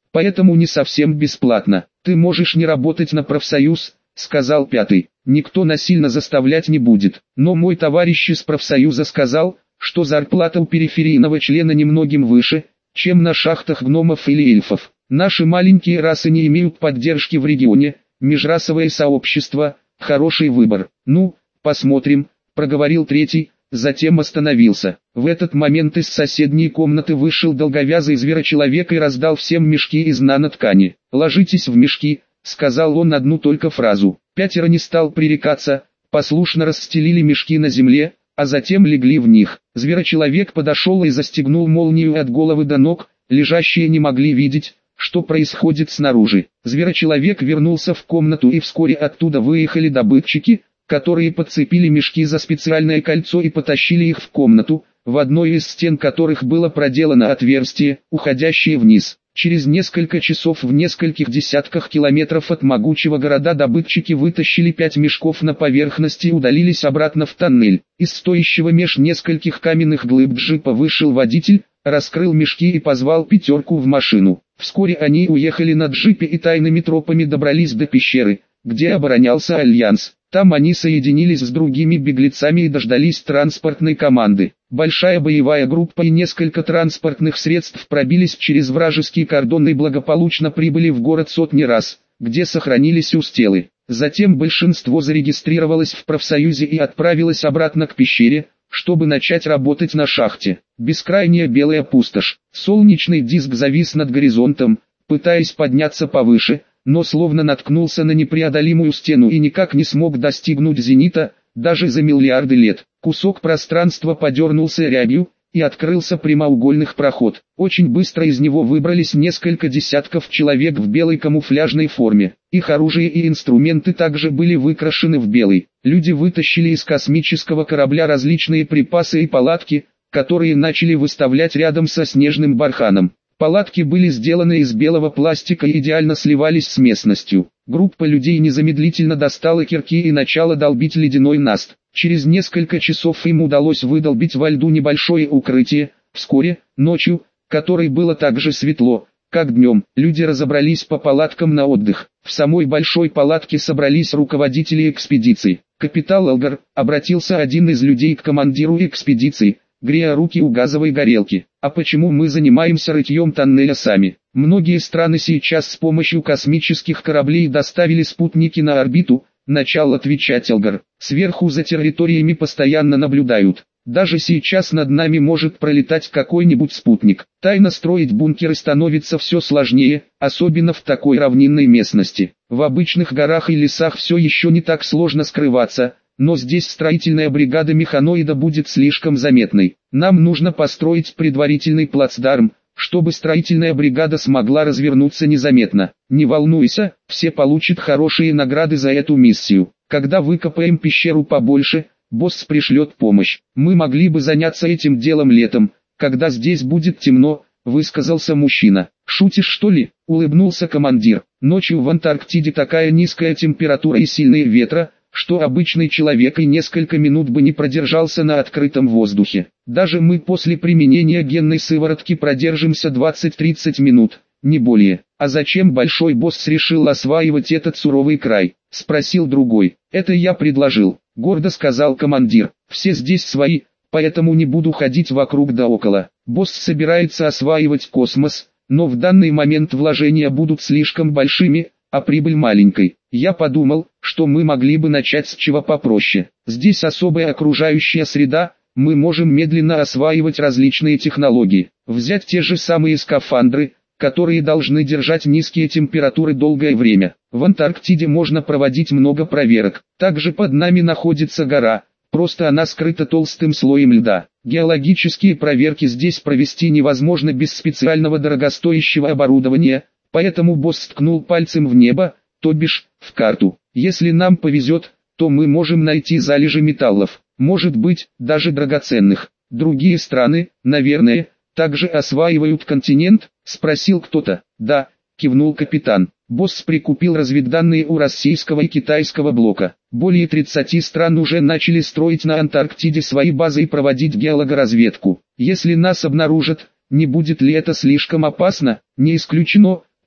поэтому не совсем бесплатно. Ты можешь не работать на профсоюз, сказал пятый. Никто насильно заставлять не будет. Но мой товарищ из профсоюза сказал, что зарплата у периферийного члена немногим выше, чем на шахтах гномов или эльфов. Наши маленькие расы не имеют поддержки в регионе, межрасовое сообщество, хороший выбор. Ну, посмотрим, проговорил третий, затем остановился. В этот момент из соседней комнаты вышел долговязый зверочеловек и раздал всем мешки из наноткани. «Ложитесь в мешки», — сказал он одну только фразу. Пятеро не стал пререкаться, послушно расстелили мешки на земле, а затем легли в них. Зверочеловек подошел и застегнул молнию от головы до ног, лежащие не могли видеть, что происходит снаружи. Зверочеловек вернулся в комнату и вскоре оттуда выехали добытчики, которые подцепили мешки за специальное кольцо и потащили их в комнату, в одной из стен которых было проделано отверстие, уходящее вниз. Через несколько часов в нескольких десятках километров от могучего города добытчики вытащили 5 мешков на поверхность и удалились обратно в тоннель. Из стоящего меж нескольких каменных глыб джипа вышел водитель, раскрыл мешки и позвал пятерку в машину. Вскоре они уехали на джипе и тайными тропами добрались до пещеры, где оборонялся Альянс. Там они соединились с другими беглецами и дождались транспортной команды. Большая боевая группа и несколько транспортных средств пробились через вражеский кордон и благополучно прибыли в город сотни раз, где сохранились устелы. Затем большинство зарегистрировалось в профсоюзе и отправилось обратно к пещере, чтобы начать работать на шахте. Бескрайняя белая пустошь. Солнечный диск завис над горизонтом, пытаясь подняться повыше, но словно наткнулся на непреодолимую стену и никак не смог достигнуть зенита, даже за миллиарды лет. Кусок пространства подернулся рябью, и открылся прямоугольный проход. Очень быстро из него выбрались несколько десятков человек в белой камуфляжной форме. Их оружие и инструменты также были выкрашены в белый. Люди вытащили из космического корабля различные припасы и палатки, которые начали выставлять рядом со снежным барханом. Палатки были сделаны из белого пластика и идеально сливались с местностью. Группа людей незамедлительно достала кирки и начала долбить ледяной наст. Через несколько часов им удалось выдолбить во льду небольшое укрытие. Вскоре, ночью, которой было так же светло, как днем, люди разобрались по палаткам на отдых. В самой большой палатке собрались руководители экспедиции. «Капитан Элгар», обратился один из людей к командиру экспедиции, грея руки у газовой горелки. «А почему мы занимаемся рытьем тоннеля сами? Многие страны сейчас с помощью космических кораблей доставили спутники на орбиту», начал отвечать Элгар. «Сверху за территориями постоянно наблюдают. Даже сейчас над нами может пролетать какой-нибудь спутник. Тайно строить бункеры становится все сложнее, особенно в такой равнинной местности. В обычных горах и лесах все еще не так сложно скрываться, но здесь строительная бригада механоида будет слишком заметной. Нам нужно построить предварительный плацдарм, чтобы строительная бригада смогла развернуться незаметно. Не волнуйся, все получат хорошие награды за эту миссию. Когда выкопаем пещеру побольше, босс пришлет помощь. Мы могли бы заняться этим делом летом, когда здесь будет темно», высказался мужчина. «Шутишь, что ли?» — улыбнулся командир. «Ночью в Антарктиде такая низкая температура и сильные ветра, что обычный человек и несколько минут бы не продержался на открытом воздухе. Даже мы после применения генной сыворотки продержимся 20-30 минут, не более. А зачем большой босс решил осваивать этот суровый край?» — спросил другой. «Это я предложил», — гордо сказал командир. «Все здесь свои, поэтому не буду ходить вокруг да около. Босс собирается осваивать космос, но в данный момент вложения будут слишком большими, а прибыль маленькой. Я подумал, что мы могли бы начать с чего попроще. Здесь особая окружающая среда, мы можем медленно осваивать различные технологии. Взять те же самые скафандры, которые должны держать низкие температуры долгое время. В Антарктиде можно проводить много проверок. Также под нами находится гора, просто она скрыта толстым слоем льда. Геологические проверки здесь провести невозможно без специального дорогостоящего оборудования, поэтому босс ткнул пальцем в небо, то бишь, в карту. Если нам повезет, то мы можем найти залежи металлов, может быть, даже драгоценных. Другие страны, наверное, также осваивают континент, спросил кто-то. Да, кивнул капитан. Босс прикупил разведданные у российского и китайского блока. Более 30 стран уже начали строить на Антарктиде свои базы и проводить геологоразведку. Если нас обнаружат, не будет ли это слишком опасно? Не исключено,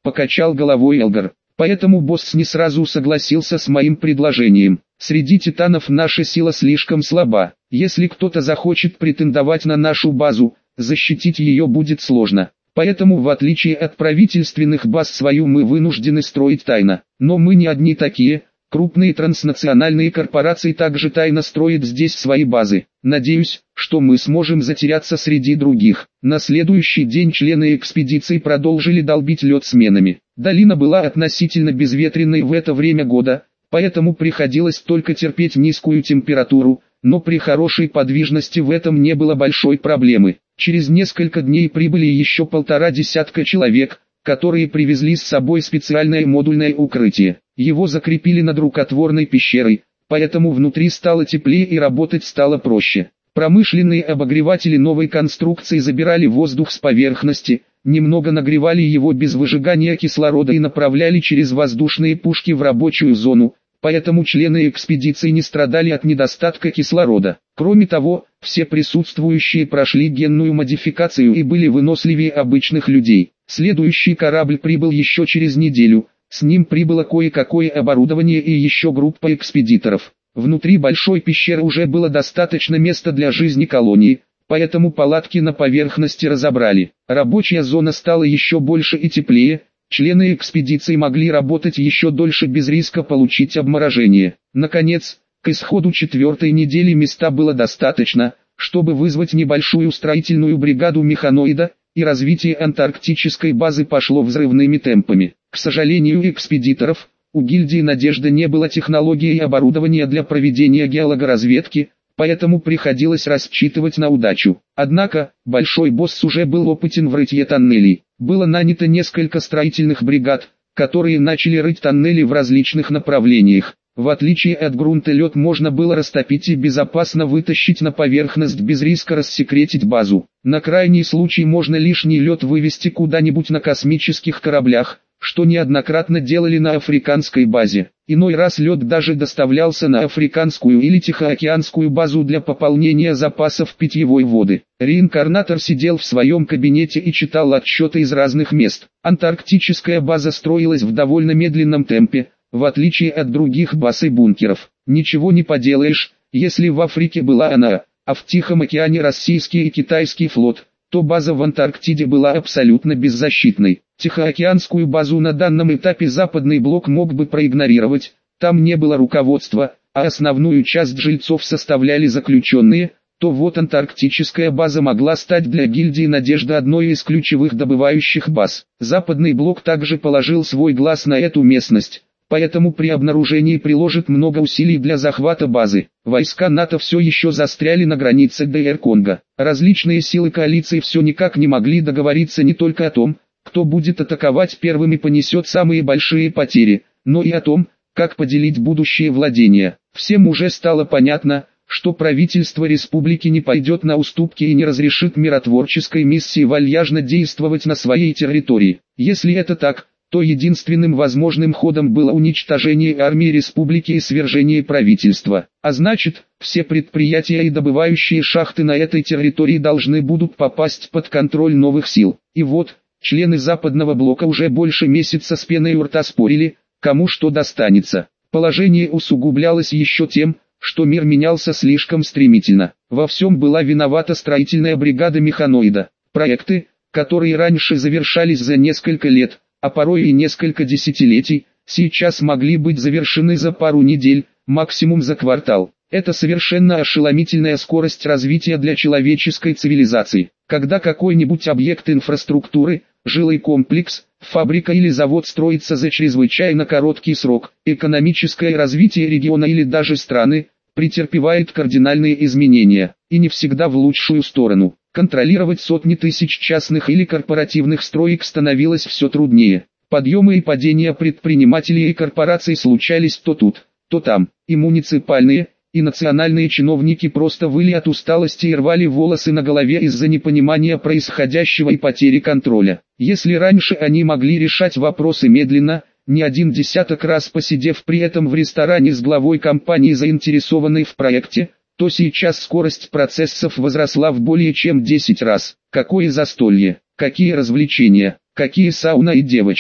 покачал головой Элгар. Поэтому босс не сразу согласился с моим предложением. Среди титанов наша сила слишком слаба. Если кто-то захочет претендовать на нашу базу, защитить ее будет сложно. Поэтому в отличие от правительственных баз свою мы вынуждены строить тайно. Но мы не одни такие. Крупные транснациональные корпорации также тайно строят здесь свои базы. Надеюсь, что мы сможем затеряться среди других. На следующий день члены экспедиции продолжили долбить лед сменами. Долина была относительно безветренной в это время года, поэтому приходилось только терпеть низкую температуру, но при хорошей подвижности в этом не было большой проблемы. Через несколько дней прибыли еще 1,5 десятка человек, которые привезли с собой специальное модульное укрытие. Его закрепили над рукотворной пещерой, поэтому внутри стало теплее и работать стало проще. Промышленные обогреватели новой конструкции забирали воздух с поверхности, немного нагревали его без выжигания кислорода и направляли через воздушные пушки в рабочую зону, поэтому члены экспедиции не страдали от недостатка кислорода. Кроме того, все присутствующие прошли генную модификацию и были выносливее обычных людей. Следующий корабль прибыл еще через неделю, с ним прибыло кое-какое оборудование и еще группа экспедиторов. Внутри большой пещеры уже было достаточно места для жизни колонии, поэтому палатки на поверхности разобрали. Рабочая зона стала еще больше и теплее, члены экспедиции могли работать еще дольше без риска получить обморожение. Наконец, к исходу 4-й недели места было достаточно, чтобы вызвать небольшую строительную бригаду механоида, и развитие антарктической базы пошло взрывными темпами. К сожалению экспедиторов, у гильдии «Надежда» не было технологии и оборудования для проведения геологоразведки, поэтому приходилось рассчитывать на удачу. Однако, большой босс уже был опытен в рытье тоннелей. Было нанято несколько строительных бригад, которые начали рыть тоннели в различных направлениях. В отличие от грунта лед можно было растопить и безопасно вытащить на поверхность без риска рассекретить базу. На крайний случай можно лишний лед вывести куда-нибудь на космических кораблях, что неоднократно делали на африканской базе. Иной раз лед даже доставлялся на африканскую или тихоокеанскую базу для пополнения запасов питьевой воды. Реинкарнатор сидел в своем кабинете и читал отчеты из разных мест. Антарктическая база строилась в довольно медленном темпе, в отличие от других баз и бункеров. Ничего не поделаешь, если в Африке была она, а в Тихом океане российский и китайский флот, то база в Антарктиде была абсолютно беззащитной. Тихоокеанскую базу на данном этапе Западный блок мог бы проигнорировать, там не было руководства, а основную часть жильцов составляли заключенные, то вот антарктическая база могла стать для гильдии «Надежда» одной из ключевых добывающих баз. Западный блок также положил свой глаз на эту местность, поэтому при обнаружении приложит много усилий для захвата базы. Войска НАТО все еще застряли на границе ДР-Конго. Различные силы коалиции все никак не могли договориться не только о том, кто будет атаковать первым и понесет самые большие потери, но и о том, как поделить будущее владения. Всем уже стало понятно, что правительство республики не пойдет на уступки и не разрешит миротворческой миссии вальяжно действовать на своей территории. Если это так, то единственным возможным ходом было уничтожение армии республики и свержение правительства. А значит, все предприятия и добывающие шахты на этой территории должны будут попасть под контроль новых сил. И вот, члены Западного блока уже больше месяца с пеной у рта спорили, кому что достанется. Положение усугублялось еще тем, что мир менялся слишком стремительно. Во всем была виновата строительная бригада механоида. Проекты, которые раньше завершались за несколько лет, а порой и несколько десятилетий, сейчас могли быть завершены за пару недель, максимум за квартал. Это совершенно ошеломительная скорость развития для человеческой цивилизации. Когда какой-нибудь объект инфраструктуры, жилой комплекс, фабрика или завод строится за чрезвычайно короткий срок, экономическое развитие региона или даже страны претерпевает кардинальные изменения, и не всегда в лучшую сторону. Контролировать сотни тысяч частных или корпоративных строек становилось все труднее. Подъемы и падения предпринимателей и корпораций случались то тут, то там, и муниципальные, и национальные чиновники просто выли от усталости и рвали волосы на голове из-за непонимания происходящего и потери контроля. Если раньше они могли решать вопросы медленно, не один десяток раз посидев при этом в ресторане с главой компании, заинтересованной в проекте, то сейчас скорость процессов возросла в более чем 10 раз. Какое застолье, какие развлечения, какие сауна и девочки.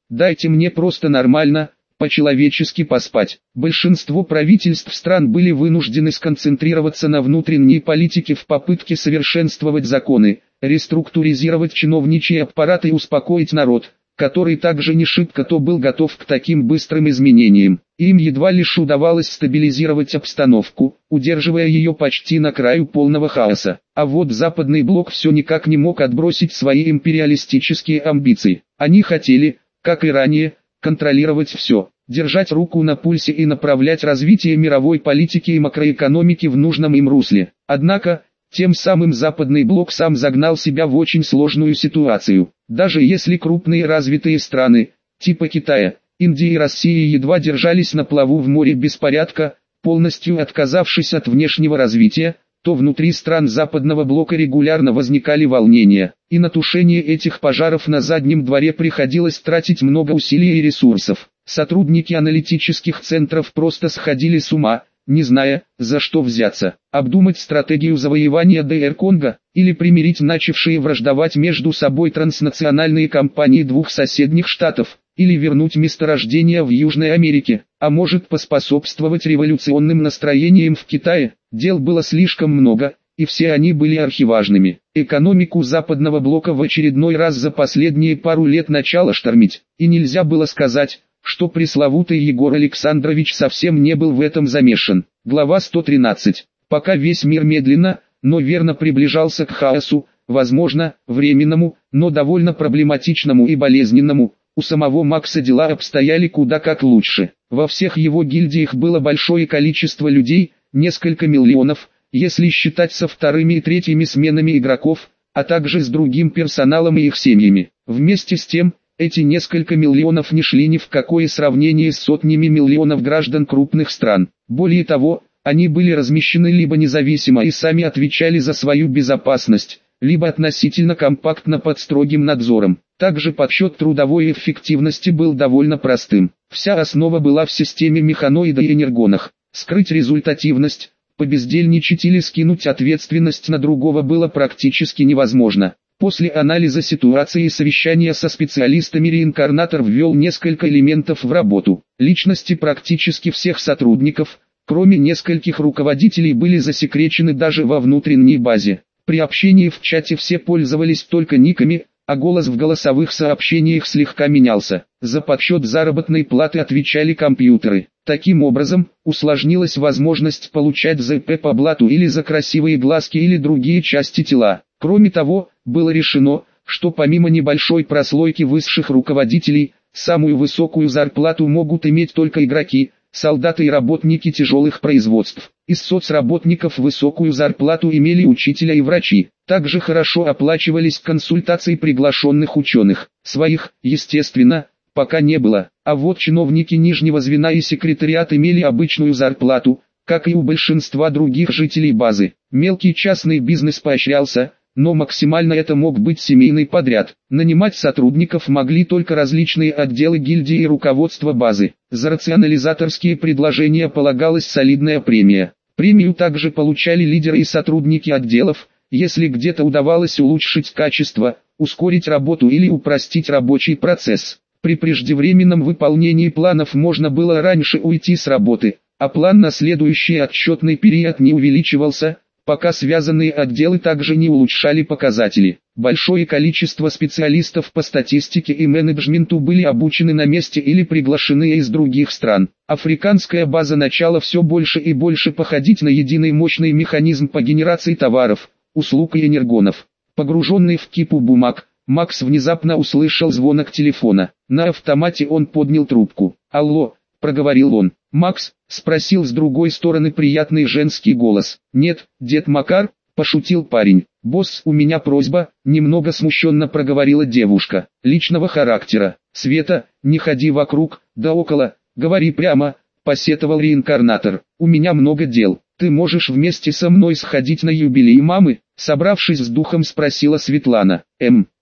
Дайте мне просто нормально, по-человечески поспать. Большинство правительств стран были вынуждены сконцентрироваться на внутренней политике в попытке совершенствовать законы, реструктуризировать чиновничий аппарат и успокоить народ, который также не шибко-то был готов к таким быстрым изменениям. Им едва лишь удавалось стабилизировать обстановку, удерживая ее почти на краю полного хаоса. А вот Западный блок все никак не мог отбросить свои империалистические амбиции. Они хотели, как и ранее, контролировать все, держать руку на пульсе и направлять развитие мировой политики и макроэкономики в нужном им русле. Однако, тем самым Западный блок сам загнал себя в очень сложную ситуацию. Даже если крупные развитые страны, типа Китая, Индии и России едва держались на плаву в море беспорядка, полностью отказавшись от внешнего развития, то внутри стран Западного блока регулярно возникали волнения, и на тушение этих пожаров на заднем дворе приходилось тратить много усилий и ресурсов. Сотрудники аналитических центров просто сходили с ума, не зная, за что взяться. Обдумать стратегию завоевания ДР Конго, или примирить начавшие враждовать между собой транснациональные компании двух соседних штатов, или вернуть месторождения в Южной Америке, а может поспособствовать революционным настроениям в Китае. Дел было слишком много, и все они были архиважными. Экономику Западного блока в очередной раз за последние пару лет начало штормить, и нельзя было сказать, что пресловутый Егор Александрович совсем не был в этом замешан. Глава 113. Пока весь мир медленно, но верно приближался к хаосу, возможно, временному, но довольно проблематичному и болезненному, у самого Макса дела обстояли куда как лучше. Во всех его гильдиях было большое количество людей, несколько миллионов, если считать со вторыми и третьими сменами игроков, а также с другим персоналом и их семьями. Вместе с тем, эти несколько миллионов не шли ни в какое сравнение с сотнями миллионов граждан крупных стран. Более того, они были размещены либо независимо и сами отвечали за свою безопасность, либо относительно компактно под строгим надзором. Также подсчет трудовой эффективности был довольно простым. Вся основа была в системе механоида и энергонах. Скрыть результативность, побездельничать или скинуть ответственность на другого было практически невозможно. После анализа ситуации и совещания со специалистами реинкарнатор ввел несколько элементов в работу. Личности практически всех сотрудников, кроме нескольких руководителей, были засекречены даже во внутренней базе. При общении в чате все пользовались только никами, а голос в голосовых сообщениях слегка менялся. За подсчет заработной платы отвечали компьютеры. Таким образом, усложнилась возможность получать ЗП по блату или за красивые глазки или другие части тела. Кроме того, было решено, что помимо небольшой прослойки высших руководителей, самую высокую зарплату могут иметь только игроки, солдаты и работники тяжелых производств. Из соцработников высокую зарплату имели учителя и врачи. Также хорошо оплачивались консультации приглашенных ученых. Своих, естественно, пока не было. А вот чиновники нижнего звена и секретариат имели обычную зарплату, как и у большинства других жителей базы. Мелкий частный бизнес поощрялся, но максимально это мог быть семейный подряд. Нанимать сотрудников могли только различные отделы гильдии и руководство базы. За рационализаторские предложения полагалась солидная премия. Премию также получали лидеры и сотрудники отделов, если где-то удавалось улучшить качество, ускорить работу или упростить рабочий процесс. При преждевременном выполнении планов можно было раньше уйти с работы, а план на следующий отчетный период не увеличивался, пока связанные отделы также не улучшали показатели. Большое количество специалистов по статистике и менеджменту были обучены на месте или приглашены из других стран. Африканская база начала все больше и больше походить на единый мощный механизм по генерации товаров, услуг и энергонов. Погруженный в кипу бумаг, Макс внезапно услышал звонок телефона. На автомате он поднял трубку. «Алло», — проговорил он. «Макс?» — спросил с другой стороны приятный женский голос. «Нет, дед Макар», — пошутил парень. «Босс, у меня просьба», — немного смущенно проговорила девушка. «Личного характера. Света, не ходи вокруг, да около, говори прямо», — посетовал реинкарнатор. «У меня много дел. Ты можешь вместе со мной сходить на юбилей мамы?» Собравшись с духом, спросила Светлана.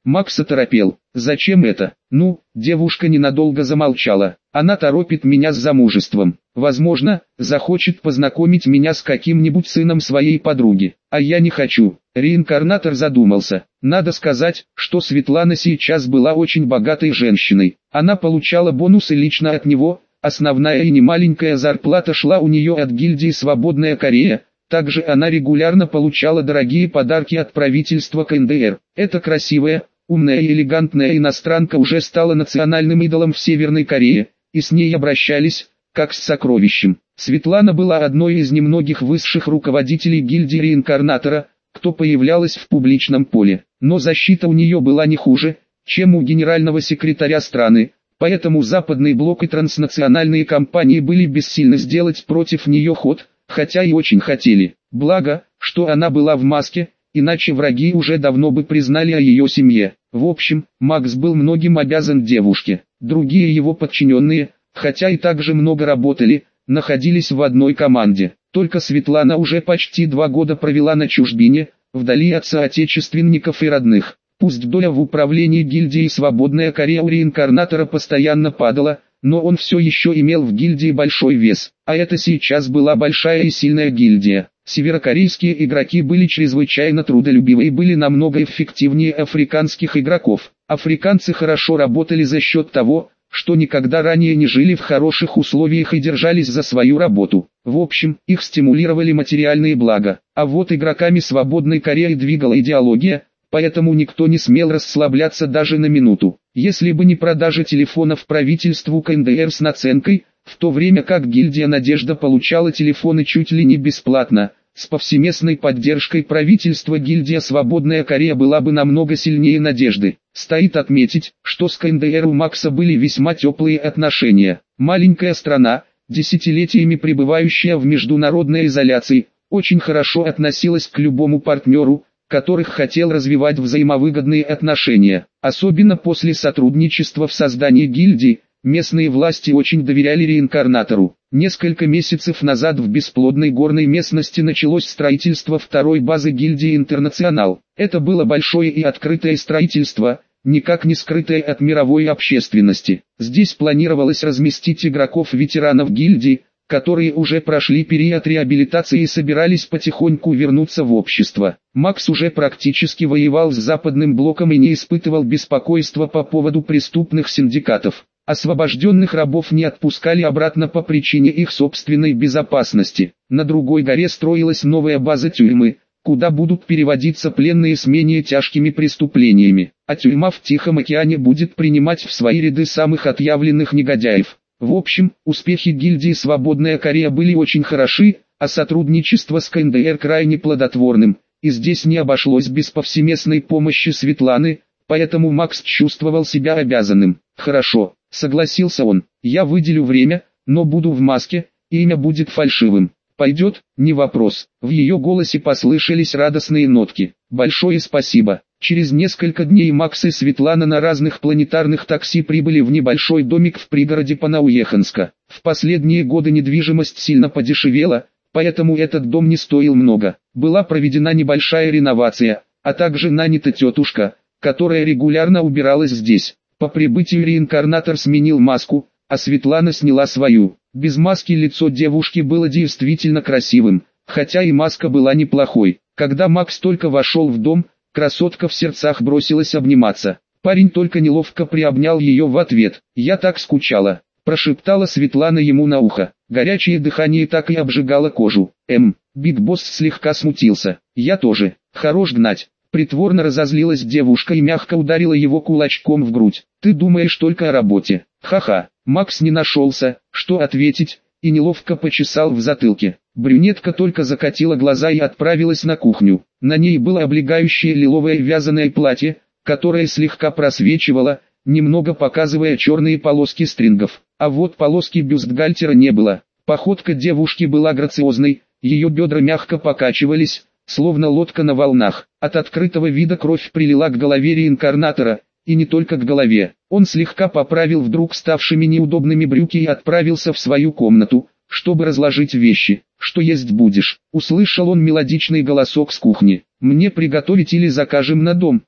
Макс оторопел. «Зачем это?» «Ну», девушка ненадолго замолчала. «Она торопит меня с замужеством. Возможно, захочет познакомить меня с каким-нибудь сыном своей подруги. А я не хочу». Реинкарнатор задумался. Надо сказать, что Светлана сейчас была очень богатой женщиной. Она получала бонусы лично от него. Основная и немаленькая зарплата шла у нее от гильдии «Свободная Корея». Также она регулярно получала дорогие подарки от правительства КНДР. Эта красивая, умная и элегантная иностранка уже стала национальным идолом в Северной Корее, и с ней обращались, как с сокровищем. Светлана была одной из немногих высших руководителей гильдии Реинкарнатора, кто появлялась в публичном поле. Но защита у нее была не хуже, чем у генерального секретаря страны, поэтому Западный блок и транснациональные компании были бессильны сделать против нее ход, хотя и очень хотели. Благо, что она была в маске, иначе враги уже давно бы признали о ее семье. В общем, Макс был многим обязан девушке. Другие его подчиненные, хотя и также много работали, находились в одной команде. Только Светлана уже почти 2 года провела на чужбине, вдали от соотечественников и родных. Пусть доля в управлении гильдией «Свободная Корея» у Реинкарнатора постоянно падала, но он все еще имел в гильдии большой вес, а это сейчас была большая и сильная гильдия. Северокорейские игроки были чрезвычайно трудолюбивы и были намного эффективнее африканских игроков. Африканцы хорошо работали за счет того, что никогда ранее не жили в хороших условиях и держались за свою работу. В общем, их стимулировали материальные блага. А вот игроками «Свободной Кореи» двигала идеология, поэтому никто не смел расслабляться даже на минуту. Если бы не продажи телефонов правительству КНДР с наценкой, в то время как гильдия «Надежда» получала телефоны чуть ли не бесплатно, с повсеместной поддержкой правительства гильдия «Свободная Корея» была бы намного сильнее «Надежды». Стоит отметить, что с КНДР у Макса были весьма теплые отношения. Маленькая страна, десятилетиями пребывающая в международной изоляции, очень хорошо относилась к любому партнеру, которых хотел развивать взаимовыгодные отношения. Особенно после сотрудничества в создании гильдии, местные власти очень доверяли Реинкарнатору. Несколько месяцев назад в бесплодной горной местности началось строительство второй базы гильдии «Интернационал». Это было большое и открытое строительство, никак не скрытое от мировой общественности. Здесь планировалось разместить игроков-ветеранов гильдии, которые уже прошли период реабилитации и собирались потихоньку вернуться в общество. Макс уже практически воевал с Западным блоком и не испытывал беспокойства по поводу преступных синдикатов. Освобожденных рабов не отпускали обратно по причине их собственной безопасности. На другой горе строилась новая база тюрьмы, куда будут переводиться пленные с менее тяжкими преступлениями. А тюрьма в Тихом океане будет принимать в свои ряды самых отъявленных негодяев. В общем, успехи гильдии «Свободная Корея» были очень хороши, а сотрудничество с КНДР крайне плодотворным, и здесь не обошлось без повсеместной помощи Светланы, поэтому Макс чувствовал себя обязанным. «Хорошо», — согласился он, — «я выделю время, но буду в маске, и имя будет фальшивым». «Пойдет, не вопрос». В ее голосе послышались радостные нотки. «Большое спасибо». Через несколько дней Макс и Светлана на разных планетарных такси прибыли в небольшой домик в пригороде Панауеханска. В последние годы недвижимость сильно подешевела, поэтому этот дом не стоил много. Была проведена небольшая реновация, а также нанята тетушка, которая регулярно убиралась здесь. По прибытию Реинкарнатор сменил маску, а Светлана сняла свою. Без маски лицо девушки было действительно красивым, хотя и маска была неплохой. Когда Макс только вошел в дом, красотка в сердцах бросилась обниматься. Парень только неловко приобнял ее в ответ. «Я так скучала», – прошептала Светлана ему на ухо. Горячее дыхание так и обжигало кожу. Биг Босс слегка смутился. «Я тоже. Хорош гнать». Притворно разозлилась девушка и мягко ударила его кулачком в грудь. «Ты думаешь только о работе». «Ха-ха». Макс не нашелся, что ответить, и неловко почесал в затылке. Брюнетка только закатила глаза и отправилась на кухню. На ней было облегающее лиловое вязаное платье, которое слегка просвечивало, немного показывая черные полоски стрингов. А вот полоски бюстгальтера не было. Походка девушки была грациозной, ее бедра мягко покачивались, словно лодка на волнах. От открытого вида кровь прилила к голове Реинкарнатора, и не только к голове. Он слегка поправил вдруг ставшими неудобными брюки и отправился в свою комнату, чтобы разложить вещи. «Что есть будешь?» — услышал он мелодичный голосок с кухни. «Мне приготовить или закажем на дом?»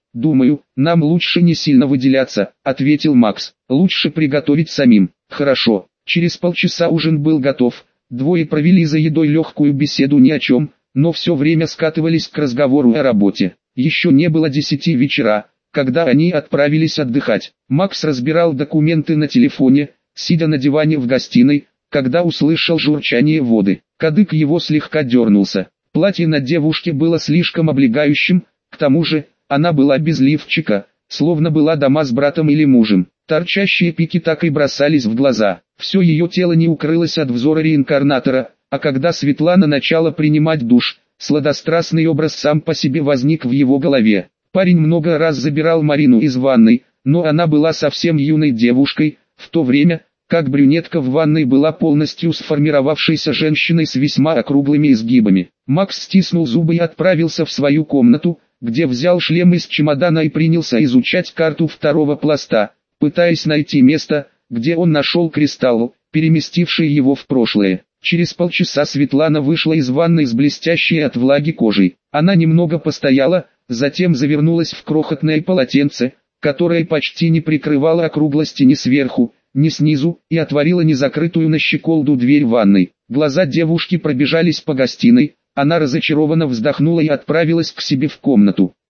«Думаю, нам лучше не сильно выделяться», — ответил Макс. «Лучше приготовить самим». «Хорошо». Через полчаса ужин был готов. Двое провели за едой легкую беседу ни о чем, но все время скатывались к разговору о работе. Еще не было 10 вечера, когда они отправились отдыхать. Макс разбирал документы на телефоне, сидя на диване в гостиной, когда услышал журчание воды. Кадык его слегка дернулся. Платье на девушке было слишком облегающим, к тому же, она была без лифчика, словно была дома с братом или мужем. Торчащие пики так и бросались в глаза. Все ее тело не укрылось от взора реинкарнатора, а когда Светлана начала принимать душ, сладострастный образ сам по себе возник в его голове. Парень много раз забирал Марину из ванной, но она была совсем юной девушкой, в то время, как брюнетка в ванной была полностью сформировавшейся женщиной с весьма округлыми изгибами. Макс стиснул зубы и отправился в свою комнату, где взял шлем из чемодана и принялся изучать карту второго пласта, пытаясь найти место, где он нашел кристалл, переместивший его в прошлое. Через полчаса Светлана вышла из ванной с блестящей от влаги кожей. Она немного постояла, затем завернулась в крохотное полотенце, которое почти не прикрывало округлости ни сверху, ни снизу, и отворила незакрытую на щеколду дверь ванной. Глаза девушки пробежались по гостиной, она разочарованно вздохнула и отправилась к себе в комнату.